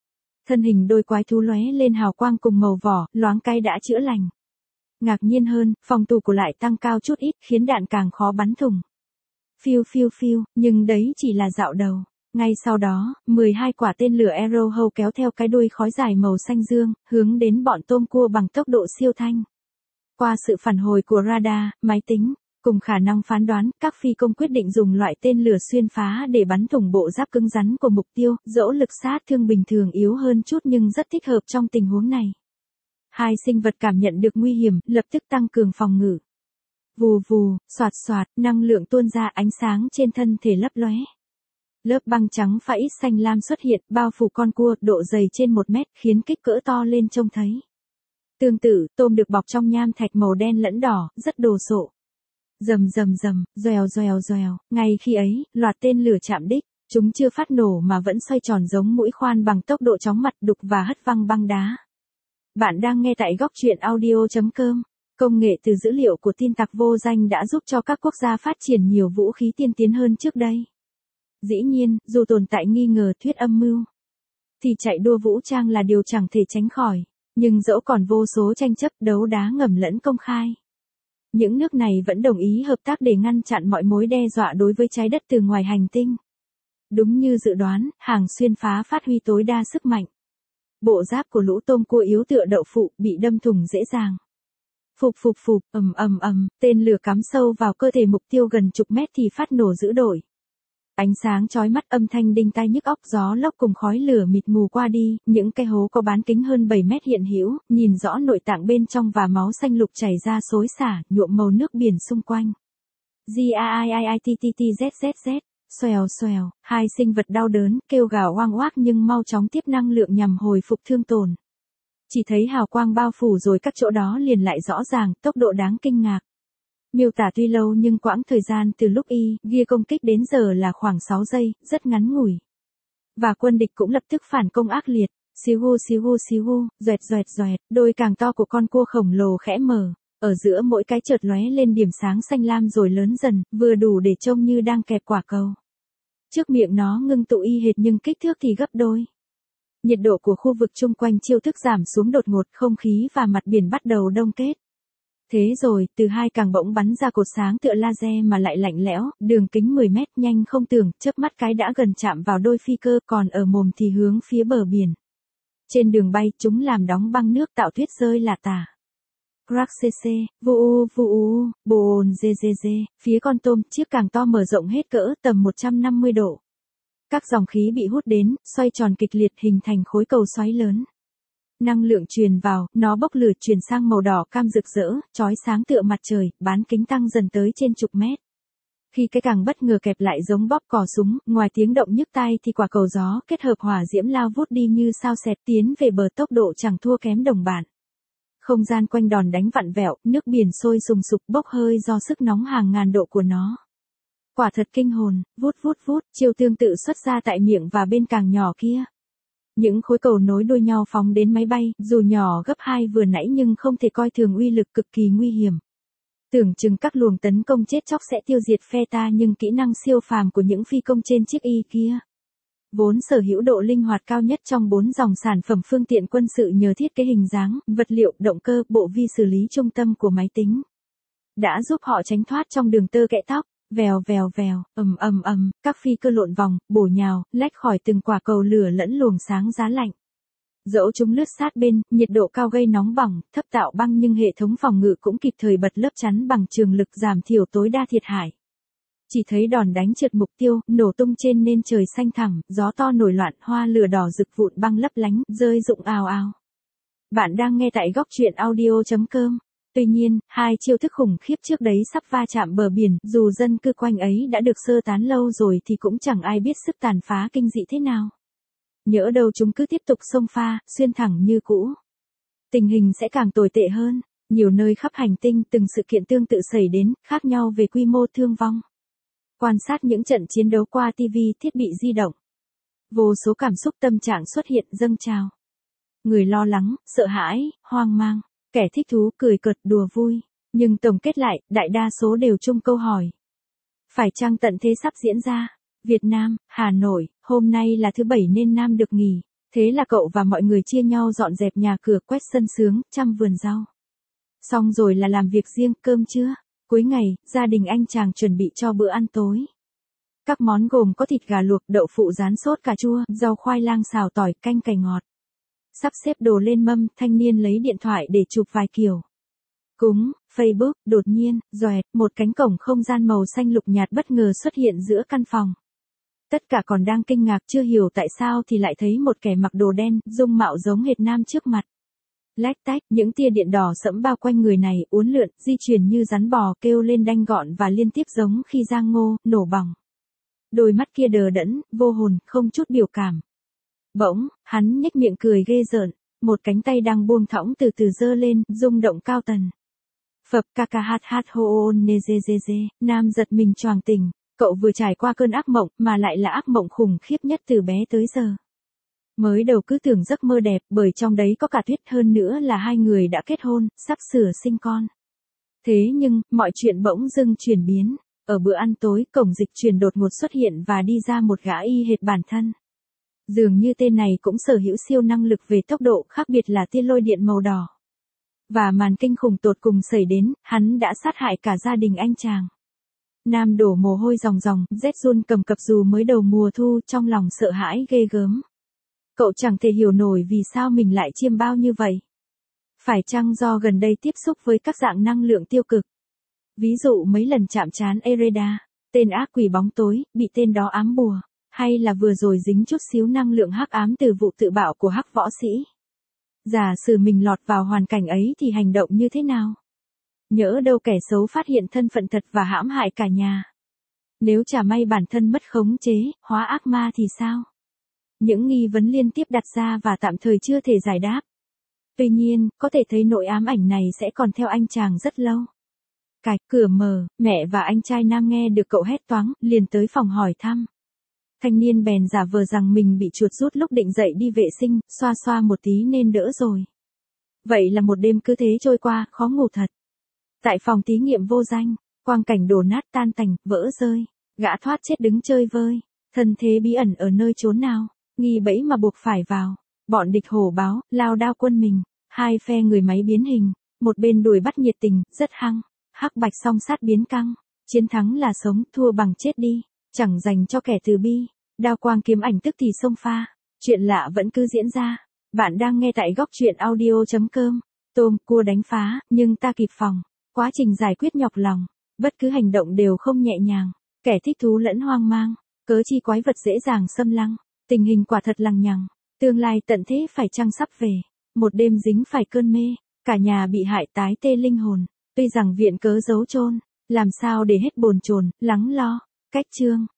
Thân hình đôi quái thú lóe lên hào quang cùng màu vỏ, loáng cái đã chữa lành. Ngạc nhiên hơn, phòng thủ của lại tăng cao chút ít, khiến đạn càng khó bắn thủng. Phiu phiu phiu, nhưng đấy chỉ là dạo đầu. Ngay sau đó, 12 quả tên lửa Arrowhawk kéo theo cái đuôi khói dài màu xanh dương, hướng đến bọn tôm cua bằng tốc độ siêu thanh. Qua sự phản hồi của radar, máy tính, cùng khả năng phán đoán, các phi công quyết định dùng loại tên lửa xuyên phá để bắn thủng bộ giáp cứng rắn của mục tiêu, dẫu lực sát thương bình thường yếu hơn chút nhưng rất thích hợp trong tình huống này. Hai sinh vật cảm nhận được nguy hiểm, lập tức tăng cường phòng ngự. Vù vù, xoạt xoạt, năng lượng tuôn ra, ánh sáng trên thân thể lấp lóe. Lớp băng trắng pha ít xanh lam xuất hiện, bao phủ con cua, độ dày trên 1 mét, khiến kích cỡ to lên trông thấy. Tương tự, tôm được bọc trong nham thạch màu đen lẫn đỏ, rất đồ sộ. Rầm rầm rầm, doèo doèo doèo, ngay khi ấy, loạt tên lửa chạm đích, chúng chưa phát nổ mà vẫn xoay tròn giống mũi khoan bằng tốc độ chóng mặt đục và hất văng băng đá. Bạn đang nghe tại góc truyện audio.com. Công nghệ từ dữ liệu của tin tặc vô danh đã giúp cho các quốc gia phát triển nhiều vũ khí tiên tiến hơn trước đây. Dĩ nhiên, dù tồn tại nghi ngờ thuyết âm mưu, thì chạy đua vũ trang là điều chẳng thể tránh khỏi. Nhưng dẫu còn vô số tranh chấp, đấu đá ngầm lẫn công khai, những nước này vẫn đồng ý hợp tác để ngăn chặn mọi mối đe dọa đối với trái đất từ ngoài hành tinh. Đúng như dự đoán, hàng xuyên phá phát huy tối đa sức mạnh. Bộ giáp của lũ tôm cua yếu tựa đậu phụ, bị đâm thủng dễ dàng. Phụp phụp phụp, tên lửa cắm sâu vào cơ thể mục tiêu gần chục mét thì phát nổ dữ dội. Ánh sáng chói mắt, âm thanh đinh tai nhức óc, gió lốc cùng khói lửa mịt mù qua đi, những cái hố có bán kính hơn 7 mét hiện hữu, nhìn rõ nội tạng bên trong và máu xanh lục chảy ra xối xả, nhuộm màu nước biển xung quanh. Giiittzzz, xoèo xoèo, hai sinh vật đau đớn, kêu gào oang oác nhưng mau chóng tiếp năng lượng nhằm hồi phục thương tổn. Chỉ thấy hào quang bao phủ rồi các chỗ đó liền lại rõ ràng, tốc độ đáng kinh ngạc. Miêu tả tuy lâu nhưng quãng thời gian từ lúc gear công kích đến giờ là khoảng 6 giây, rất ngắn ngủi. Và quân địch cũng lập tức phản công ác liệt, xíu, doẹt doẹt doẹt, đôi càng to của con cua khổng lồ khẽ mở, ở giữa mỗi cái chợt lóe lên điểm sáng xanh lam rồi lớn dần, vừa đủ để trông như đang kẹp quả cầu. Trước miệng nó ngưng tụ y hệt nhưng kích thước thì gấp đôi. Nhiệt độ của khu vực chung quanh chiêu thức giảm xuống đột ngột, không khí và mặt biển bắt đầu đông kết. Thế rồi, từ hai càng bỗng bắn ra cột sáng tựa laser mà lại lạnh lẽo, đường kính 10 mét, nhanh không tưởng, chớp mắt cái đã gần chạm vào đôi phi cơ, còn ở mồm thì hướng phía bờ biển. Trên đường bay, chúng làm đóng băng nước tạo tuyết rơi lả tả. Crack cc, vu bồn ggg, phía con tôm, chiếc càng to mở rộng hết cỡ, tầm 150 độ. Các dòng khí bị hút đến, xoay tròn kịch liệt hình thành khối cầu xoáy lớn. Năng lượng truyền vào, nó bốc lửa chuyển sang màu đỏ cam rực rỡ, chói sáng tựa mặt trời, bán kính tăng dần tới trên chục mét. Khi cái càng bất ngờ kẹp lại giống bóp cò súng, ngoài tiếng động nhức tai thì quả cầu gió kết hợp hỏa diễm lao vút đi như sao xẹt, tiến về bờ tốc độ chẳng thua kém đồng bạn. Không gian quanh đòn đánh vặn vẹo, nước biển sôi sùng sục bốc hơi do sức nóng hàng ngàn độ của nó. Quả thật kinh hồn, vút, chiêu tương tự xuất ra tại miệng và bên càng nhỏ kia. Những khối cầu nối đuôi nhau phóng đến máy bay, dù nhỏ gấp 2 vừa nãy nhưng không thể coi thường uy lực cực kỳ nguy hiểm. Tưởng chừng các luồng tấn công chết chóc sẽ tiêu diệt phe ta nhưng kỹ năng siêu phàm của những phi công trên chiếc kia, vốn sở hữu độ linh hoạt cao nhất trong 4 dòng sản phẩm phương tiện quân sự nhờ thiết kế hình dáng, vật liệu, động cơ, bộ vi xử lý trung tâm của máy tính, đã giúp họ tránh thoát trong đường tơ kẽ tóc. Vèo, các phi cơ lộn vòng, bổ nhào, lách khỏi từng quả cầu lửa lẫn luồng sáng giá lạnh. Dẫu chúng lướt sát bên, nhiệt độ cao gây nóng bỏng, thấp tạo băng nhưng hệ thống phòng ngự cũng kịp thời bật lớp chắn bằng trường lực giảm thiểu tối đa thiệt hại. Chỉ thấy đòn đánh trượt mục tiêu, nổ tung trên nền trời xanh thẳm, gió to nổi loạn, hoa lửa đỏ rực vụn băng lấp lánh, rơi rụng ào ào. Bạn đang nghe tại góc truyện audio.com. Tuy nhiên, hai chiêu thức khủng khiếp trước đấy sắp va chạm bờ biển, dù dân cư quanh ấy đã được sơ tán lâu rồi thì cũng chẳng ai biết sức tàn phá kinh dị thế nào. Nhỡ đâu chúng cứ tiếp tục xông pha, xuyên thẳng như cũ. Tình hình sẽ càng tồi tệ hơn, nhiều nơi khắp hành tinh từng sự kiện tương tự xảy đến, khác nhau về quy mô thương vong. Quan sát những trận chiến đấu qua TV, thiết bị di động. Vô số cảm xúc tâm trạng xuất hiện dâng trào. Người lo lắng, sợ hãi, hoang mang. Kẻ thích thú, cười cợt, đùa vui. Nhưng tổng kết lại, đại đa số đều chung câu hỏi. Phải chăng tận thế sắp diễn ra? Việt Nam, Hà Nội, hôm nay là thứ Bảy nên Nam được nghỉ. Thế là cậu và mọi người chia nhau dọn dẹp nhà cửa, quét sân sướng, chăm vườn rau. Xong rồi là làm việc riêng, cơm trưa. Cuối ngày, gia đình anh chàng chuẩn bị cho bữa ăn tối. Các món gồm có thịt gà luộc, đậu phụ rán sốt cà chua, rau khoai lang xào tỏi, canh cải ngọt. Sắp xếp đồ lên mâm, thanh niên lấy điện thoại để chụp vài kiểu. Cúng, Facebook, đột nhiên, doẹt, một cánh cổng không gian màu xanh lục nhạt bất ngờ xuất hiện giữa căn phòng. Tất cả còn đang kinh ngạc chưa hiểu tại sao thì lại thấy một kẻ mặc đồ đen, dung mạo giống hệt nam trước mặt. Lách tách, những tia điện đỏ sẫm bao quanh người này, uốn lượn, di chuyển như rắn bò, kêu lên đanh gọn và liên tiếp giống khi giang ngô, nổ bỏng. Đôi mắt kia đờ đẫn, vô hồn, không chút biểu cảm. Bỗng, hắn nhếch miệng cười ghê rợn, một cánh tay đang buông thõng từ từ giơ lên, rung động cao tần. Phập ca ca hát hát hô ôn nê dê dê dê, nam giật mình choàng tỉnh, cậu vừa trải qua cơn ác mộng mà lại là ác mộng khủng khiếp nhất từ bé tới giờ. Mới đầu cứ tưởng giấc mơ đẹp bởi trong đấy có cả tuyết, hơn nữa là hai người đã kết hôn, sắp sửa sinh con. Thế nhưng, mọi chuyện bỗng dưng chuyển biến. Ở bữa ăn tối, cổng dịch chuyển đột ngột xuất hiện và đi ra một gã y hệt bản thân. Dường như tên này cũng sở hữu siêu năng lực về tốc độ, khác biệt là tia lôi điện màu đỏ. Và màn kinh khủng tột cùng xảy đến, hắn đã sát hại cả gia đình anh chàng. Nam đổ mồ hôi ròng ròng, rét run cầm cập dù mới đầu mùa thu, trong lòng sợ hãi ghê gớm. Cậu chẳng thể hiểu nổi vì sao mình lại chiêm bao như vậy. Phải chăng do gần đây tiếp xúc với các dạng năng lượng tiêu cực? Ví dụ mấy lần chạm trán Ereda, tên ác quỷ bóng tối, bị tên đó ám bùa, hay là vừa rồi dính chút xíu năng lượng hắc ám từ vụ tự bạo của hắc võ sĩ. Giả sử mình lọt vào hoàn cảnh ấy thì hành động như thế nào? Nhỡ đâu kẻ xấu phát hiện thân phận thật và hãm hại cả nhà. Nếu chả may bản thân mất khống chế, hóa ác ma thì sao? Những nghi vấn liên tiếp đặt ra và tạm thời chưa thể giải đáp. Tuy nhiên, có thể thấy nỗi ám ảnh này sẽ còn theo anh chàng rất lâu. Cạch, cửa mở, mẹ và anh trai nam nghe được cậu hét toáng, liền tới phòng hỏi thăm. Thanh niên bèn giả vờ rằng mình bị chuột rút lúc định dậy đi vệ sinh, xoa xoa một tí nên đỡ rồi. Vậy là một đêm cứ thế trôi qua, khó ngủ thật. Tại phòng thí nghiệm vô danh, quang cảnh đổ nát tan tành, vỡ rơi, gã thoát chết đứng chơi vơi, thân thế bí ẩn ở nơi chốn nào, nghi bẫy mà buộc phải vào. Bọn địch hổ báo, lao đao quân mình, hai phe người máy biến hình, một bên đuổi bắt nhiệt tình, rất hăng, hắc bạch song sát biến căng, chiến thắng là sống, thua bằng chết đi, chẳng dành cho kẻ từ bi, đao quang kiếm ảnh tức thì xông pha, chuyện lạ vẫn cứ diễn ra. Bạn đang nghe tại góc truyện audio.com, tôm, cua đánh phá, nhưng ta kịp phòng, quá trình giải quyết nhọc lòng, bất cứ hành động đều không nhẹ nhàng, kẻ thích thú lẫn hoang mang, cớ chi quái vật dễ dàng xâm lăng, tình hình quả thật lằng nhằng. Tương lai tận thế phải chăng sắp về, một đêm dính phải cơn mê, cả nhà bị hại tái tê linh hồn, tuy rằng viện cớ giấu chôn, làm sao để hết bồn chồn, lắng lo, cách chương.